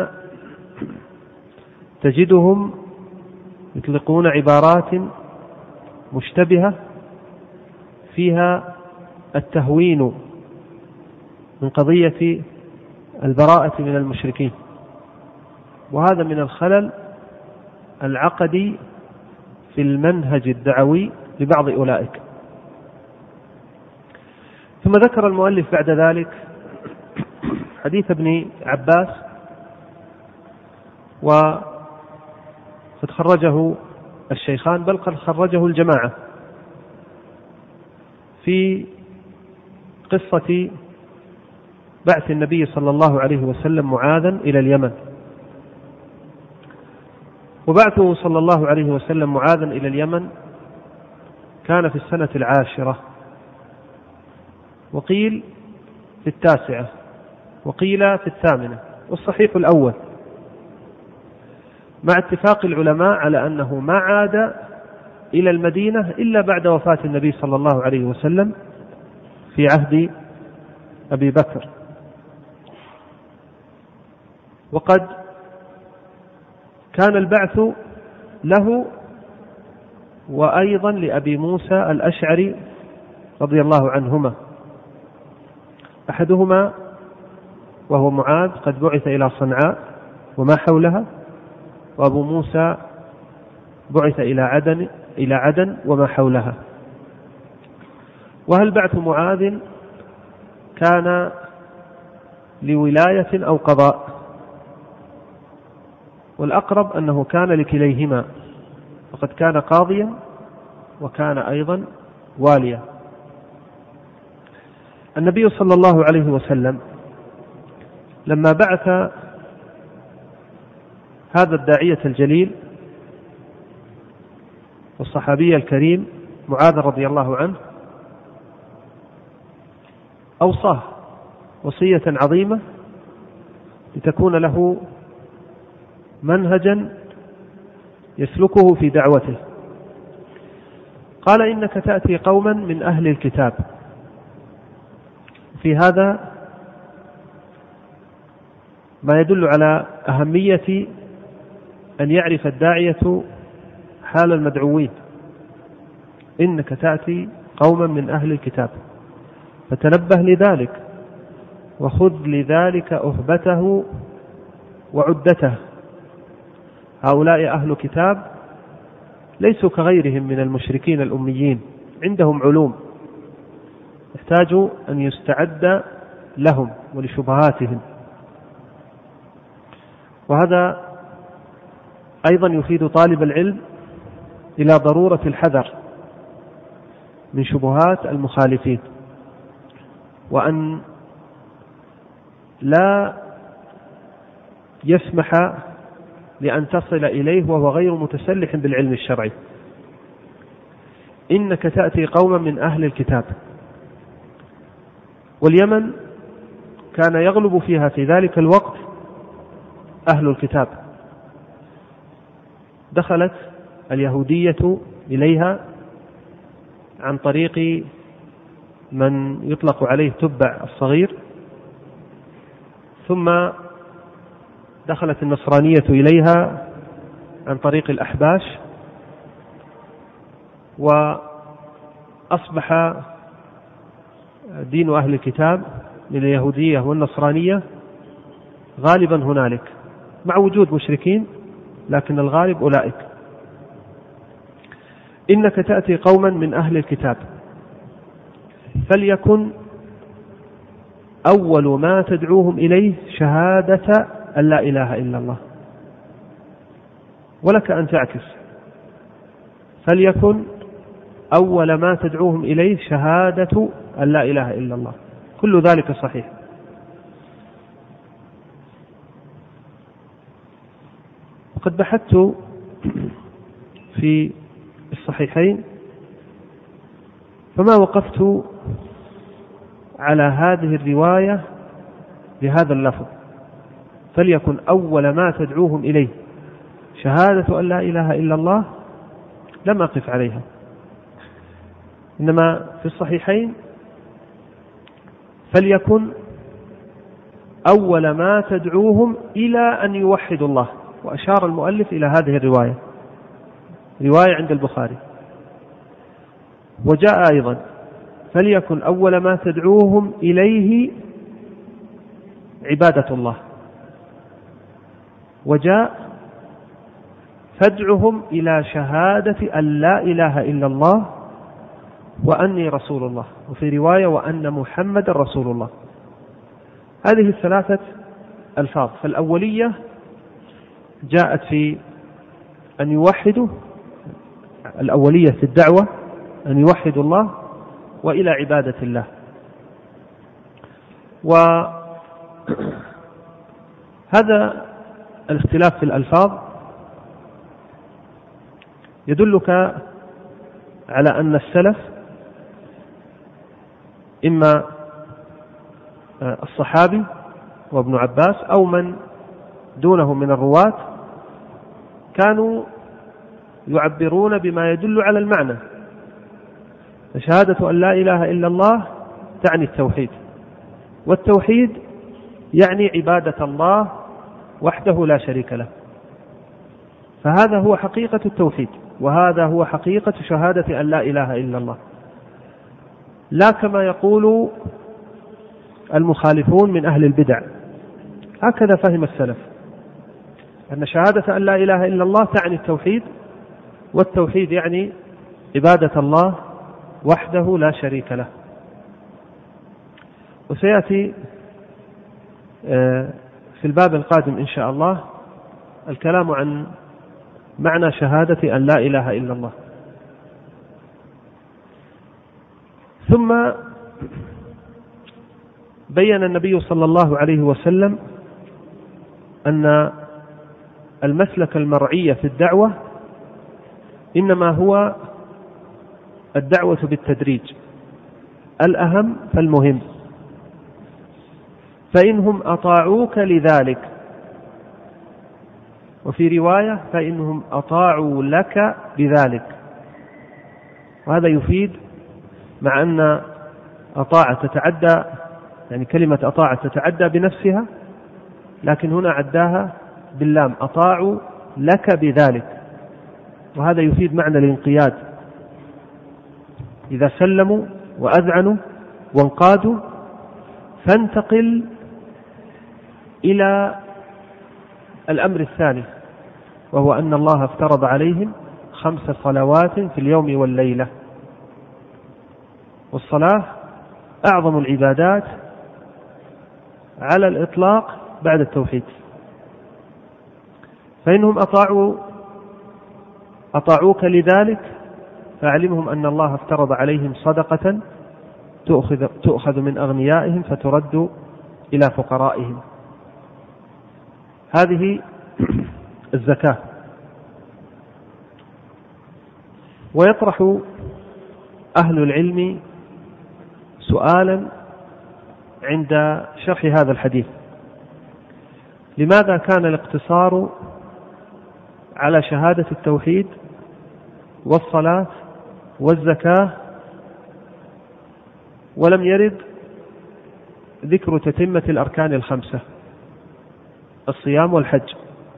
تجدهم يطلقون عبارات مشتبهة فيها التهوين من قضية البراءة من المشركين، وهذا من الخلل العقدي في المنهج الدعوي لبعض أولئك. ثم ذكر المؤلف بعد ذلك حديث ابن عباس، وقد خرجه الشيخان، بل قد خرجه الجماعة، في قصة بعث النبي صلى الله عليه وسلم معاذا إلى اليمن. وبعثه صلى الله عليه وسلم معاذا إلى اليمن كان في السنة 10، وقيل في 9، وقيل في 8، والصحيح الأول، مع اتفاق العلماء على أنه ما عاد إلى المدينة إلا بعد وفاة النبي صلى الله عليه وسلم في عهد أبي بكر. وقد كان البعث له وأيضا لأبي موسى الأشعري رضي الله عنهما، أحدهما وهو معاذ قد بعث إلى صنعاء وما حولها، وأبو موسى بعث إلى عدن وما حولها. وهل بعث معاذ كان لولاية أو قضاء؟ والأقرب أنه كان لكليهما، وقد كان قاضيا وكان أيضا واليا. النبي صلى الله عليه وسلم لما بعث هذا الداعية الجليل والصحابي الكريم معاذ رضي الله عنه، أوصاه وصية عظيمة لتكون له منهجا يسلكه في دعوته. قال إنك تأتي قوما من أهل الكتاب. في هذا ما يدل على أهمية أن يعرف الداعية حال المدعوين. إنك تأتي قوما من أهل الكتاب، فتنبه لذلك وخذ لذلك أهبته وعدته. هؤلاء أهل كتاب ليسوا كغيرهم من المشركين الأميين، عندهم علوم يحتاج أن يستعد لهم ولشبهاتهم. وهذا أيضا يفيد طالب العلم إلى ضرورة الحذر من شبهات المخالفين، وأن لا يسمح لأن تصل إليه وهو غير متسلح بالعلم الشرعي. إنك تأتي قوما من أهل الكتاب، واليمن كان يغلب فيها في ذلك الوقت أهل الكتاب. دخلت اليهودية إليها عن طريق من يطلق عليه تبع الصغير، ثم دخلت النصرانية إليها عن طريق الأحباش، وأصبح دين أهل الكتاب من اليهودية والنصرانية غالبا هنالك، مع وجود مشركين لكن الغالب أولئك. إنك تأتي قوما من أهل الكتاب، فليكن أول ما تدعوهم إليه شهادة أن لا إله إلا الله. ولك أن تعكس، فليكن أول ما تدعوهم إليه شهادة أن لا إله إلا الله. كل ذلك صحيح. وقد بحثت في الصحيحين فما وقفت على هذه الرواية بهذا اللفظ، فليكن أول ما تدعوهم إليه شهادة أن لا إله إلا الله، لم أقف عليها. إنما في الصحيحين فليكن أول ما تدعوهم إلى أن يوحدوا الله، وأشار المؤلف إلى هذه الرواية، رواية عند البخاري. وجاء أيضا فليكن أول ما تدعوهم إليه عبادة الله، وجاء فادعهم إلى شهادة أن لا إله إلا الله وأني رسول الله، وفي رواية وأن محمد رسول الله. هذه الثلاثة ألفاظ، فالأولية جاءت في أن يوحدوا، الأولية في الدعوة أن يوحدوا الله وإلى عبادة الله. وهذا الاختلاف في الألفاظ يدلك على أن السلف إما الصحابي وابن عباس أو من دونه من الرواة كانوا يعبرون بما يدل على المعنى. فشهادة أن لا إله إلا الله تعني التوحيد، والتوحيد يعني عبادة الله وحده لا شريك له. فهذا هو حقيقة التوحيد، وهذا هو حقيقة شهادة أن لا إله إلا الله، لا كما يقول المخالفون من أهل البدع. هكذا فهم السلف، أن شهادة أن لا إله إلا الله تعني التوحيد، والتوحيد يعني عبادة الله وحده لا شريك له. وسيأتي في الباب القادم إن شاء الله الكلام عن معنى شهادة أن لا إله إلا الله. ثم بين النبي صلى الله عليه وسلم أن المسلك المرعي في الدعوة إنما هو الدعوة بالتدريج، الأهم فالمهم. فإنهم أطاعوك لذلك، وفي رواية فإنهم أطاعوا لك بذلك. وهذا يفيد مع أن أطاع تتعدى، يعني كلمة أطاع تتعدى بنفسها، لكن هنا عداها باللام، أطاعوا لك بذلك، وهذا يفيد معنى الانقياد. إذا سلموا وأذعنوا وانقادوا فانتقل إلى الأمر الثاني، وهو أن الله افترض عليهم 5 صلوات في اليوم والليلة، والصلاة أعظم العبادات على الإطلاق بعد التوحيد. فإنهم أطاعوك لذلك فأعلمهم أن الله افترض عليهم صدقة تؤخذ من أغنيائهم فترد إلى فقرائهم. هذه الزكاة. ويطرح أهل العلم سؤالا عند شرح هذا الحديث: لماذا كان الاقتصار على شهادة التوحيد والصلاة والزكاة ولم يرد ذكر تتمة الأركان ال5، الصيام والحج؟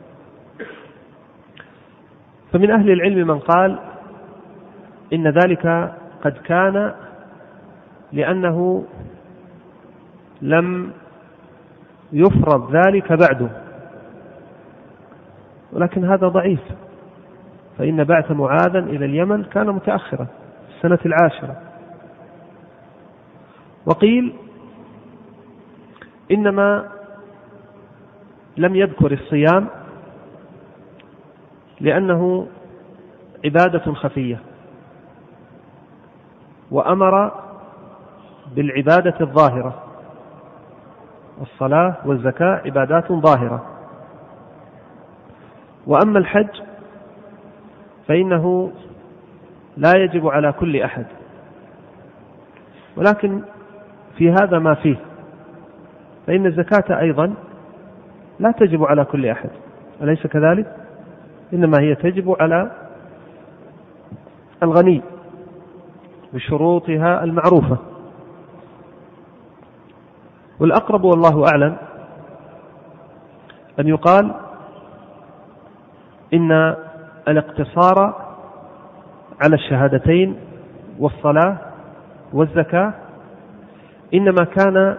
فمن أهل العلم من قال إن ذلك قد كان لأنه لم يفرض ذلك بعده، ولكن هذا ضعيف، فإن بعث معاذ إلى اليمن كان متأخرا في السنة 10. وقيل إنما لم يذكر الصيام لأنه عبادة خفية، وأمر بالعبادة الظاهرة، الصلاة والزكاة عبادات ظاهرة. وأما الحج فإنه لا يجب على كل أحد، ولكن في هذا ما فيه، فإن الزكاة أيضا لا تجب على كل أحد، أليس كذلك؟ إنما هي تجب على الغني بشروطها المعروفة. والأقرب والله أعلم أن يقال إن الاقتصار على الشهادتين والصلاة والزكاة إنما كان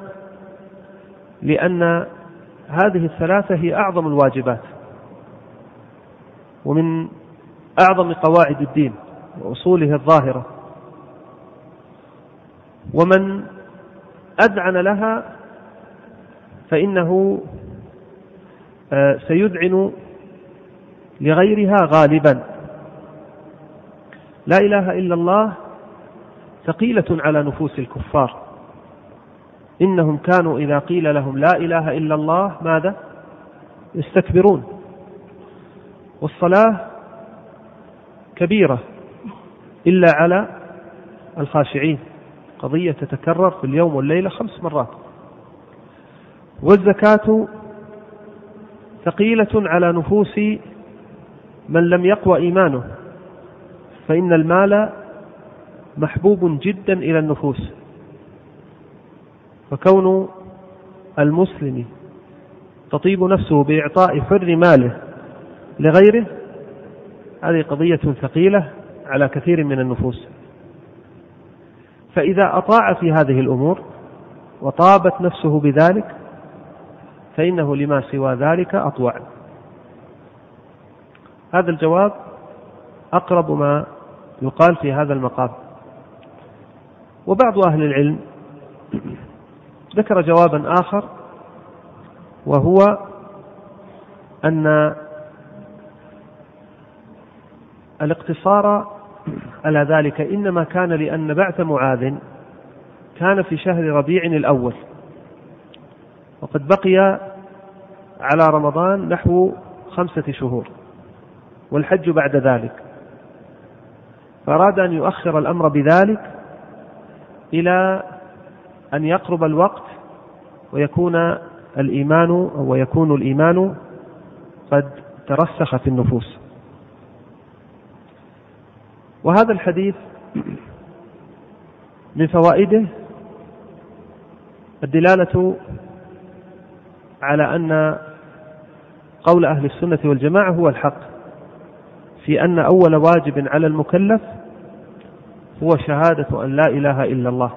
لأن هذه الثلاثة هي أعظم الواجبات ومن أعظم قواعد الدين وأصوله الظاهرة، ومن أذعن لها فإنه سيذعن لغيرها غالبا. لا إله إلا الله ثقيلة على نفوس الكفار، إنهم كانوا إذا قيل لهم لا إله إلا الله ماذا؟ يستكبرون. والصلاة كبيرة إلا على الخاشعين، قضية تتكرر في اليوم والليلة 5 مرات. والزكاة ثقيلة على نفوس من لم يقوى إيمانه، فإن المال محبوب جدا إلى النفوس، فكون المسلم تطيب نفسه بإعطاء حر ماله لغيره هذه قضية ثقيلة على كثير من النفوس. فإذا أطاع في هذه الأمور وطابت نفسه بذلك فإنه لما سوى ذلك أطوع. هذا الجواب أقرب ما يقال في هذا المقام. وبعض أهل العلم ذكر جوابا آخر، وهو أن الاقتصار على ذلك إنما كان لأن بعث معاذ كان في شهر ربيع الأول، وقد بقي على رمضان نحو 5 شهور، والحج بعد ذلك، فأراد أن يؤخر الأمر بذلك إلى أن يقرب الوقت ويكون الإيمان قد ترسخ في النفوس. وهذا الحديث من فوائده الدلالة على أن قول أهل السنة والجماعة هو الحق في أن أول واجب على المكلف هو شهادة أن لا إله إلا الله،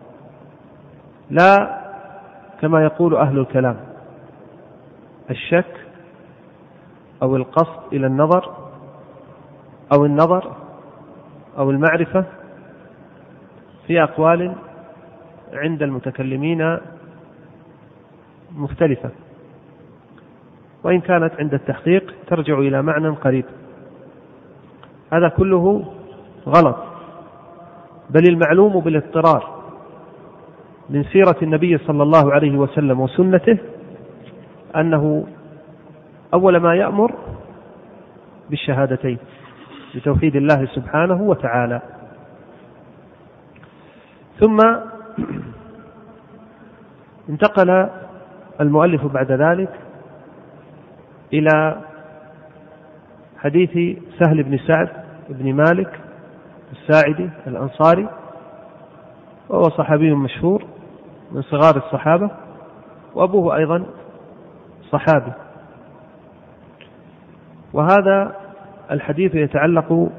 لا كما يقول أهل الكلام الشك أو القصد إلى النظر أو المعرفة في أقوال عند المتكلمين مختلفة، وإن كانت عند التحقيق ترجع إلى معنى قريب. هذا كله غلط، بل المعلوم بالاضطرار من سيرة النبي صلى الله عليه وسلم وسنته أنه أول ما يأمر بالشهادتين بتوحيد الله سبحانه وتعالى. ثم انتقل المؤلف بعد ذلك إلى حديث سهل بن سعد بن مالك الساعدي الأنصاري، وهو صحابي مشهور من صغار الصحابة، وأبوه أيضا صحابي. وهذا الحديث يتعلق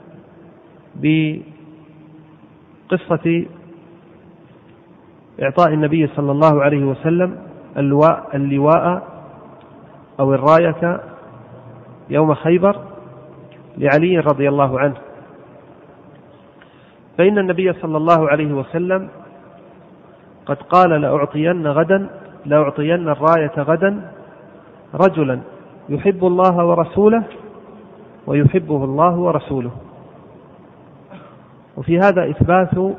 بقصة إعطاء النبي صلى الله عليه وسلم اللواء أو الراية يوم خيبر لعلي رضي الله عنه. فإن النبي صلى الله عليه وسلم قد قال لأعطين الراية غدا رجلا يحب الله ورسوله ويحبه الله ورسوله. وفي هذا إثبات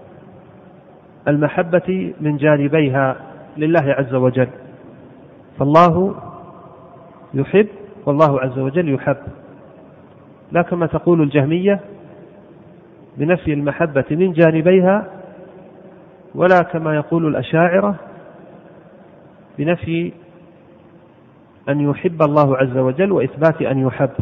المحبة من جانبيها لله عز وجل، فالله يحب والله عز وجل يحب، لا كما تقول الجهمية بنفي المحبة من جانبيها، ولا كما يقول الأشاعرة بنفي أن يحب الله عز وجل وإثبات أن يحب.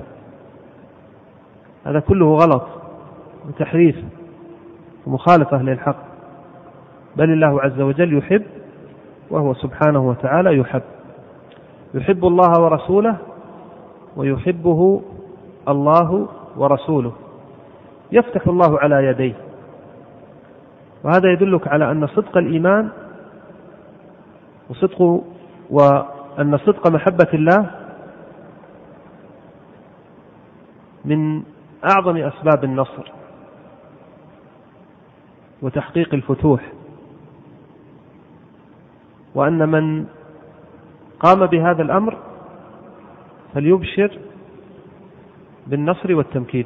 هذا كله غلط وتحريف ومخالفة للحق، بل الله عز وجل يحب، وهو سبحانه وتعالى يحب الله ورسوله ويحبه الله ورسوله، يفتح الله على يديه. وهذا يدلك على أن صدق الإيمان وأن صدق محبة الله من أعظم أسباب النصر وتحقيق الفتوح، وأن من قام بهذا الأمر فليبشر بالنصر والتمكين.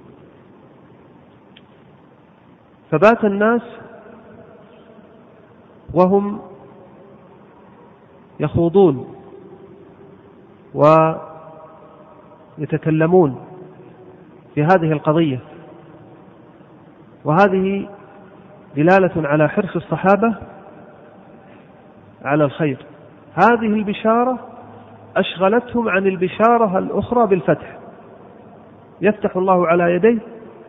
فبات الناس وهم يخوضون ويتكلمون في هذه القضية، وهذه دلالة على حرص الصحابة على الخير. هذه البشارة أشغلتهم عن البشارة الأخرى بالفتح، يفتح الله على يديه.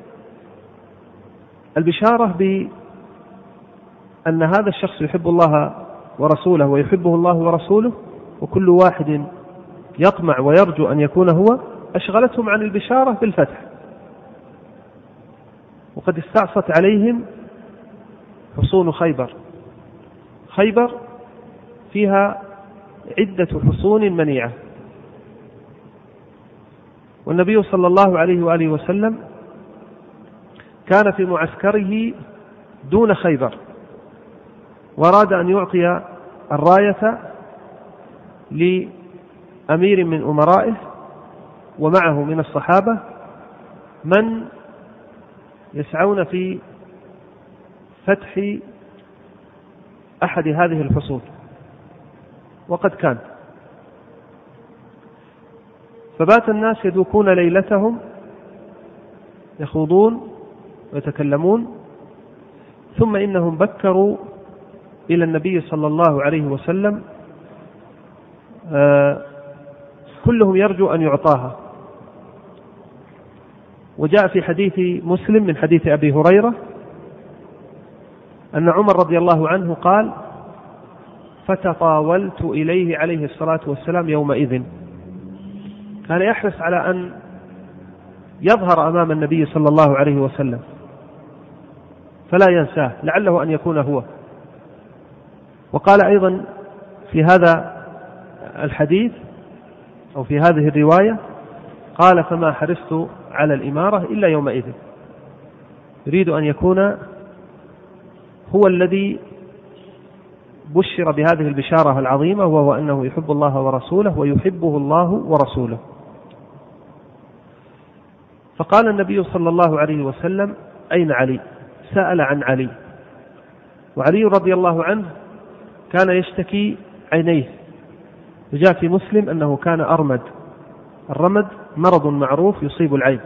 البشارة بأن هذا الشخص يحب الله ورسوله ويحبه الله ورسوله، وكل واحد يطمع ويرجو أن يكون هو، أشغلتهم عن البشارة بالفتح. وقد استعصت عليهم حصون خيبر فيها عدة حصون منيعة، والنبي صلى الله عليه وآله وسلم كان في معسكره دون خيبر، وأراد أن يعطي الراية لأمير من أمرائه ومعه من الصحابة من يسعون في فتح أحد هذه الحصون، وقد كان. فبات الناس يدوكون ليلتهم يخوضون ويتكلمون، ثم إنهم بكروا إلى النبي صلى الله عليه وسلم كلهم يرجو أن يعطاها. وجاء في حديث مسلم من حديث أبي هريرة أن عمر رضي الله عنه قال: فتطاولت إليه عليه الصلاة والسلام يومئذ. كان يحرص على أن يظهر أمام النبي صلى الله عليه وسلم فلا ينساه، لعله أن يكون هو. وقال أيضا في هذا الحديث أو في هذه الرواية قال: فما حرصت على الإمارة إلا يومئذ. يريد أن يكون هو الذي بشر بهذه البشارة العظيمة، وهو أنه يحب الله ورسوله ويحبه الله ورسوله. فقال النبي صلى الله عليه وسلم: أين علي؟ سأل عن علي. وعلي رضي الله عنه كان يشتكي عينيه، وجاء في مسلم أنه كان أرمد. الرمد مرض معروف يصيب العين.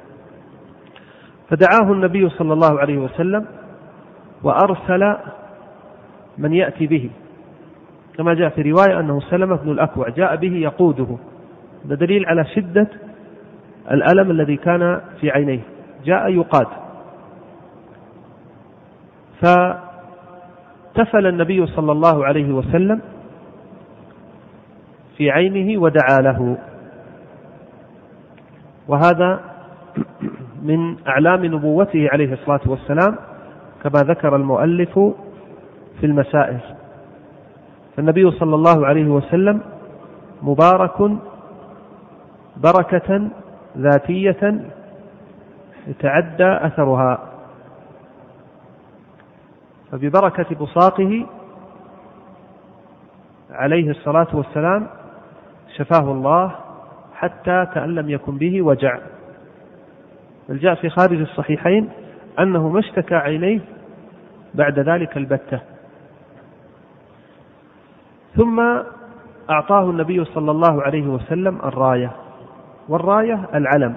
فدعاه النبي صلى الله عليه وسلم وأرسل من يأتي به، كما جاء في رواية أنه سلمة بن الأكوع جاء به يقوده. هذا دليل على شدة الألم الذي كان في عينيه، جاء يقاد. فتفل النبي صلى الله عليه وسلم في عينه ودعا له. وهذا من أعلام نبوته عليه الصلاة والسلام كما ذكر المؤلف في المسائل. فالنبي صلى الله عليه وسلم مبارك بركة ذاتية يتعدى أثرها، فببركة بصاقه عليه الصلاة والسلام شفاه الله حتى كأن لم يكن به وجع. بل جاء في خارج الصحيحين أنه ما اشتكى عينيه بعد ذلك البتة. ثم أعطاه النبي صلى الله عليه وسلم الراية، والراية العلم.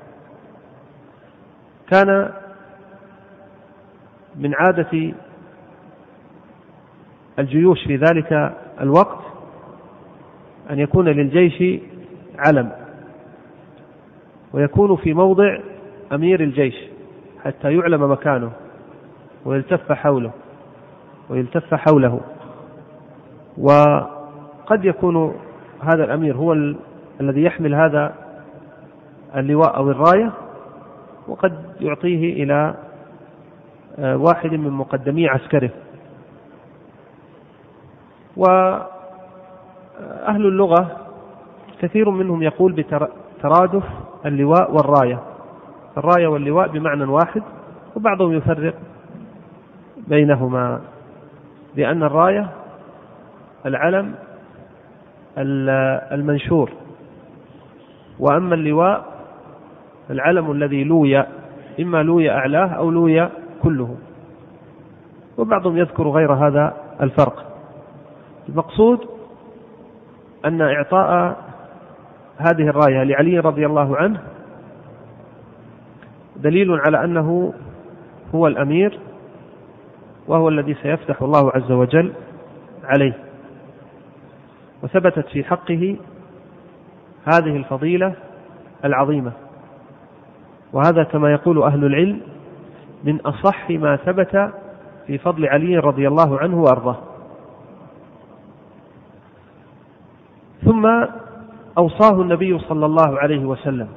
كان من عادة الجيوش في ذلك الوقت أن يكون للجيش علم، ويكون في موضع أمير الجيش حتى يعلم مكانه ويلتف حوله. وقد يكون هذا الأمير هو الذي يحمل هذا اللواء أو الراية، وقد يعطيه إلى واحد من مقدمي عسكره. وأهل اللغة كثير منهم يقول بترادف اللواء والراية، الراية واللواء بمعنى واحد، وبعضهم يفرق بينهما، لأن الراية العلم المنشور، وأما اللواء العلم الذي لوي، إما لوي أعلاه أو لوي كله، وبعضهم يذكر غير هذا الفرق. المقصود أن إعطاء هذه الراية لعلي رضي الله عنه دليل على أنه هو الأمير، وهو الذي سيفتح الله عز وجل عليه. وثبتت في حقه هذه الفضيلة العظيمة، وهذا كما يقول أهل العلم من أصح ما ثبت في فضل علي رضي الله عنه وأرضاه. ثم أوصاه النبي صلى الله عليه وسلم،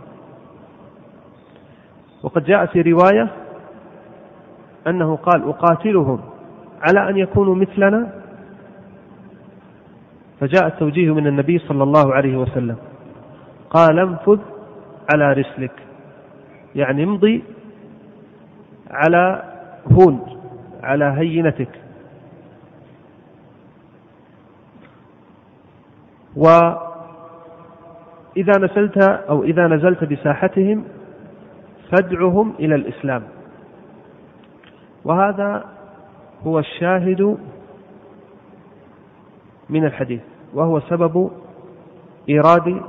وقد جاء في رواية أنه قال: أقاتلهم على أن يكونوا مثلنا. فجاء التوجيه من النبي صلى الله عليه وسلم، قال: انفذ على رسلك، يعني امضي على هون، على هينتك. وإذا نزلت بساحتهم فادعهم إلى الإسلام. وهذا هو الشاهد من الحديث، وهو سبب إيراد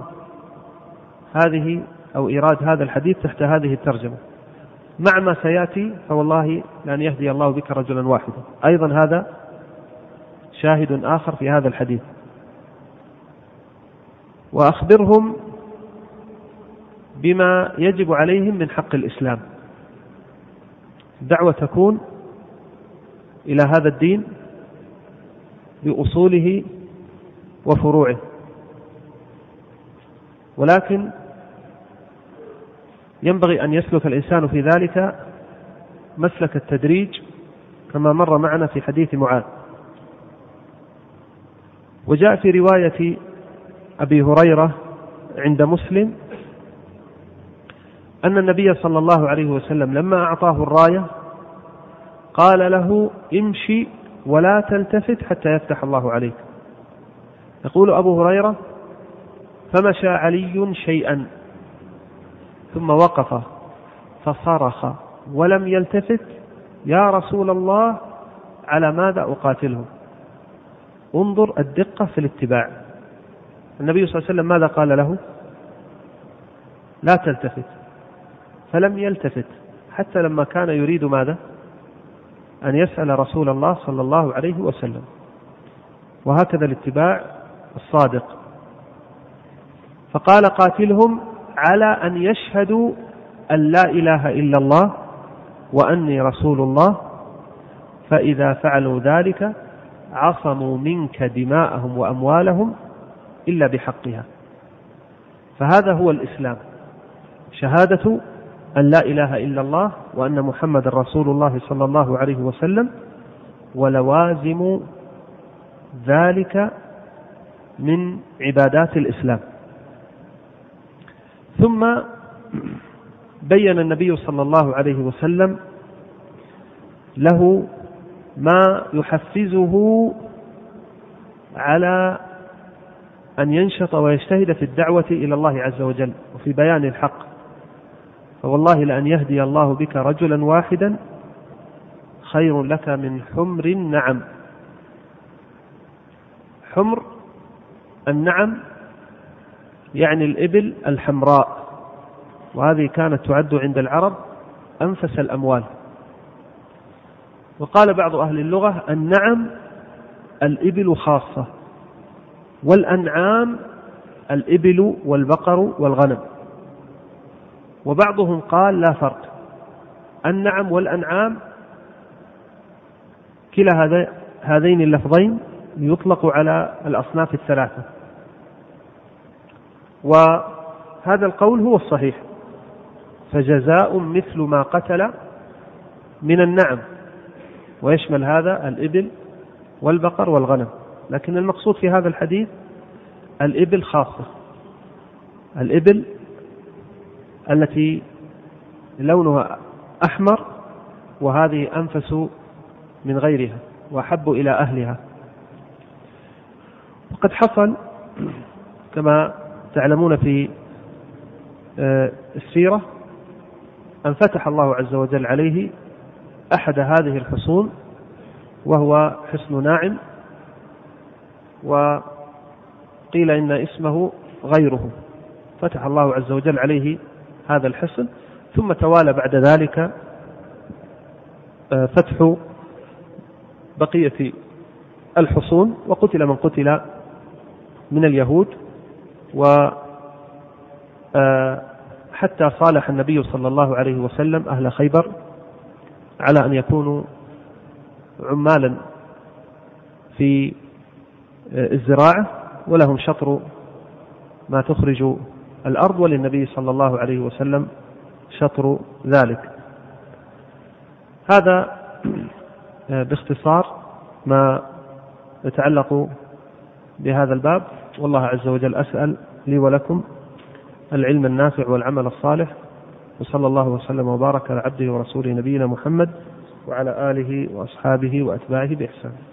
هذا الحديث تحت هذه الترجمة، مع ما سيأتي فوالله لأن يهدي الله بك رجلا واحدا. أيضا هذا شاهد آخر في هذا الحديث. وأخبرهم بما يجب عليهم من حق الإسلام. الدعوة تكون إلى هذا الدين بأصوله وفروعه، ولكن ينبغي أن يسلك الإنسان في ذلك مسلك التدريج كما مر معنا في حديث معاذ. وجاء في رواية أبي هريرة عند مسلم أن النبي صلى الله عليه وسلم لما أعطاه الراية قال له: امشي ولا تلتفت حتى يفتح الله عليك. يقول أبو هريرة: فمشى علي شيئا ثم وقف فصرخ ولم يلتفت: يا رسول الله، على ماذا أقاتلهم؟ انظر الدقة في الاتباع. النبي صلى الله عليه وسلم ماذا قال له؟ لا تلتفت، فلم يلتفت حتى لما كان يريد ماذا؟ أن يسأل رسول الله صلى الله عليه وسلم. وهكذا الاتباع الصادق. فقال: قاتلهم على أن يشهدوا أن لا إله إلا الله وأني رسول الله، فإذا فعلوا ذلك عصموا منك دماءهم وأموالهم إلا بحقها. فهذا هو الإسلام، شهادة أن لا إله إلا الله وأن محمد رسول الله صلى الله عليه وسلم، ولوازم ذلك من عبادات الإسلام. ثم بين النبي صلى الله عليه وسلم له ما يحفزه على أن ينشط ويجتهد في الدعوة إلى الله عز وجل وفي بيان الحق. فوالله لأن يهدي الله بك رجلا واحدا خير لك من حمر النعم. حمر النعم يعني الإبل الحمراء، وهذه كانت تعد عند العرب أنفس الأموال. وقال بعض أهل اللغة: النعم الإبل خاصة، والأنعام الإبل والبقر والغنم. وبعضهم قال: لا فرق، النعم والأنعام كلا هذين اللفظين يطلق على الأصناف الثلاثة. وهذا القول هو الصحيح، فجزاء مثل ما قتل من النعم، ويشمل هذا الإبل والبقر والغنم. لكن المقصود في هذا الحديث الإبل خاصة، الإبل التي لونها أحمر، وهذه أنفس من غيرها وأحب إلى أهلها. وقد حصل كما تعلمون في السيرة أن فتح الله عز وجل عليه أحد هذه الحصون، وهو حصن ناعم، وقيل إن اسمه غيره. فتح الله عز وجل عليه هذا الحصن، ثم توالى بعد ذلك فتح بقية الحصون، وقتل من قتل من اليهود، حتى صالح النبي صلى الله عليه وسلم أهل خيبر على أن يكونوا عمالا في الزراعة، ولهم شطر ما تخرج الأرض، وللنبي صلى الله عليه وسلم شطر ذلك. هذا باختصار ما يتعلق بهذا الباب. والله عز وجل أسأل لي ولكم العلم النافع والعمل الصالح، وصلى الله وسلم وبارك على عبده ورسوله نبينا محمد وعلى آله وأصحابه وأتباعه بإحسان.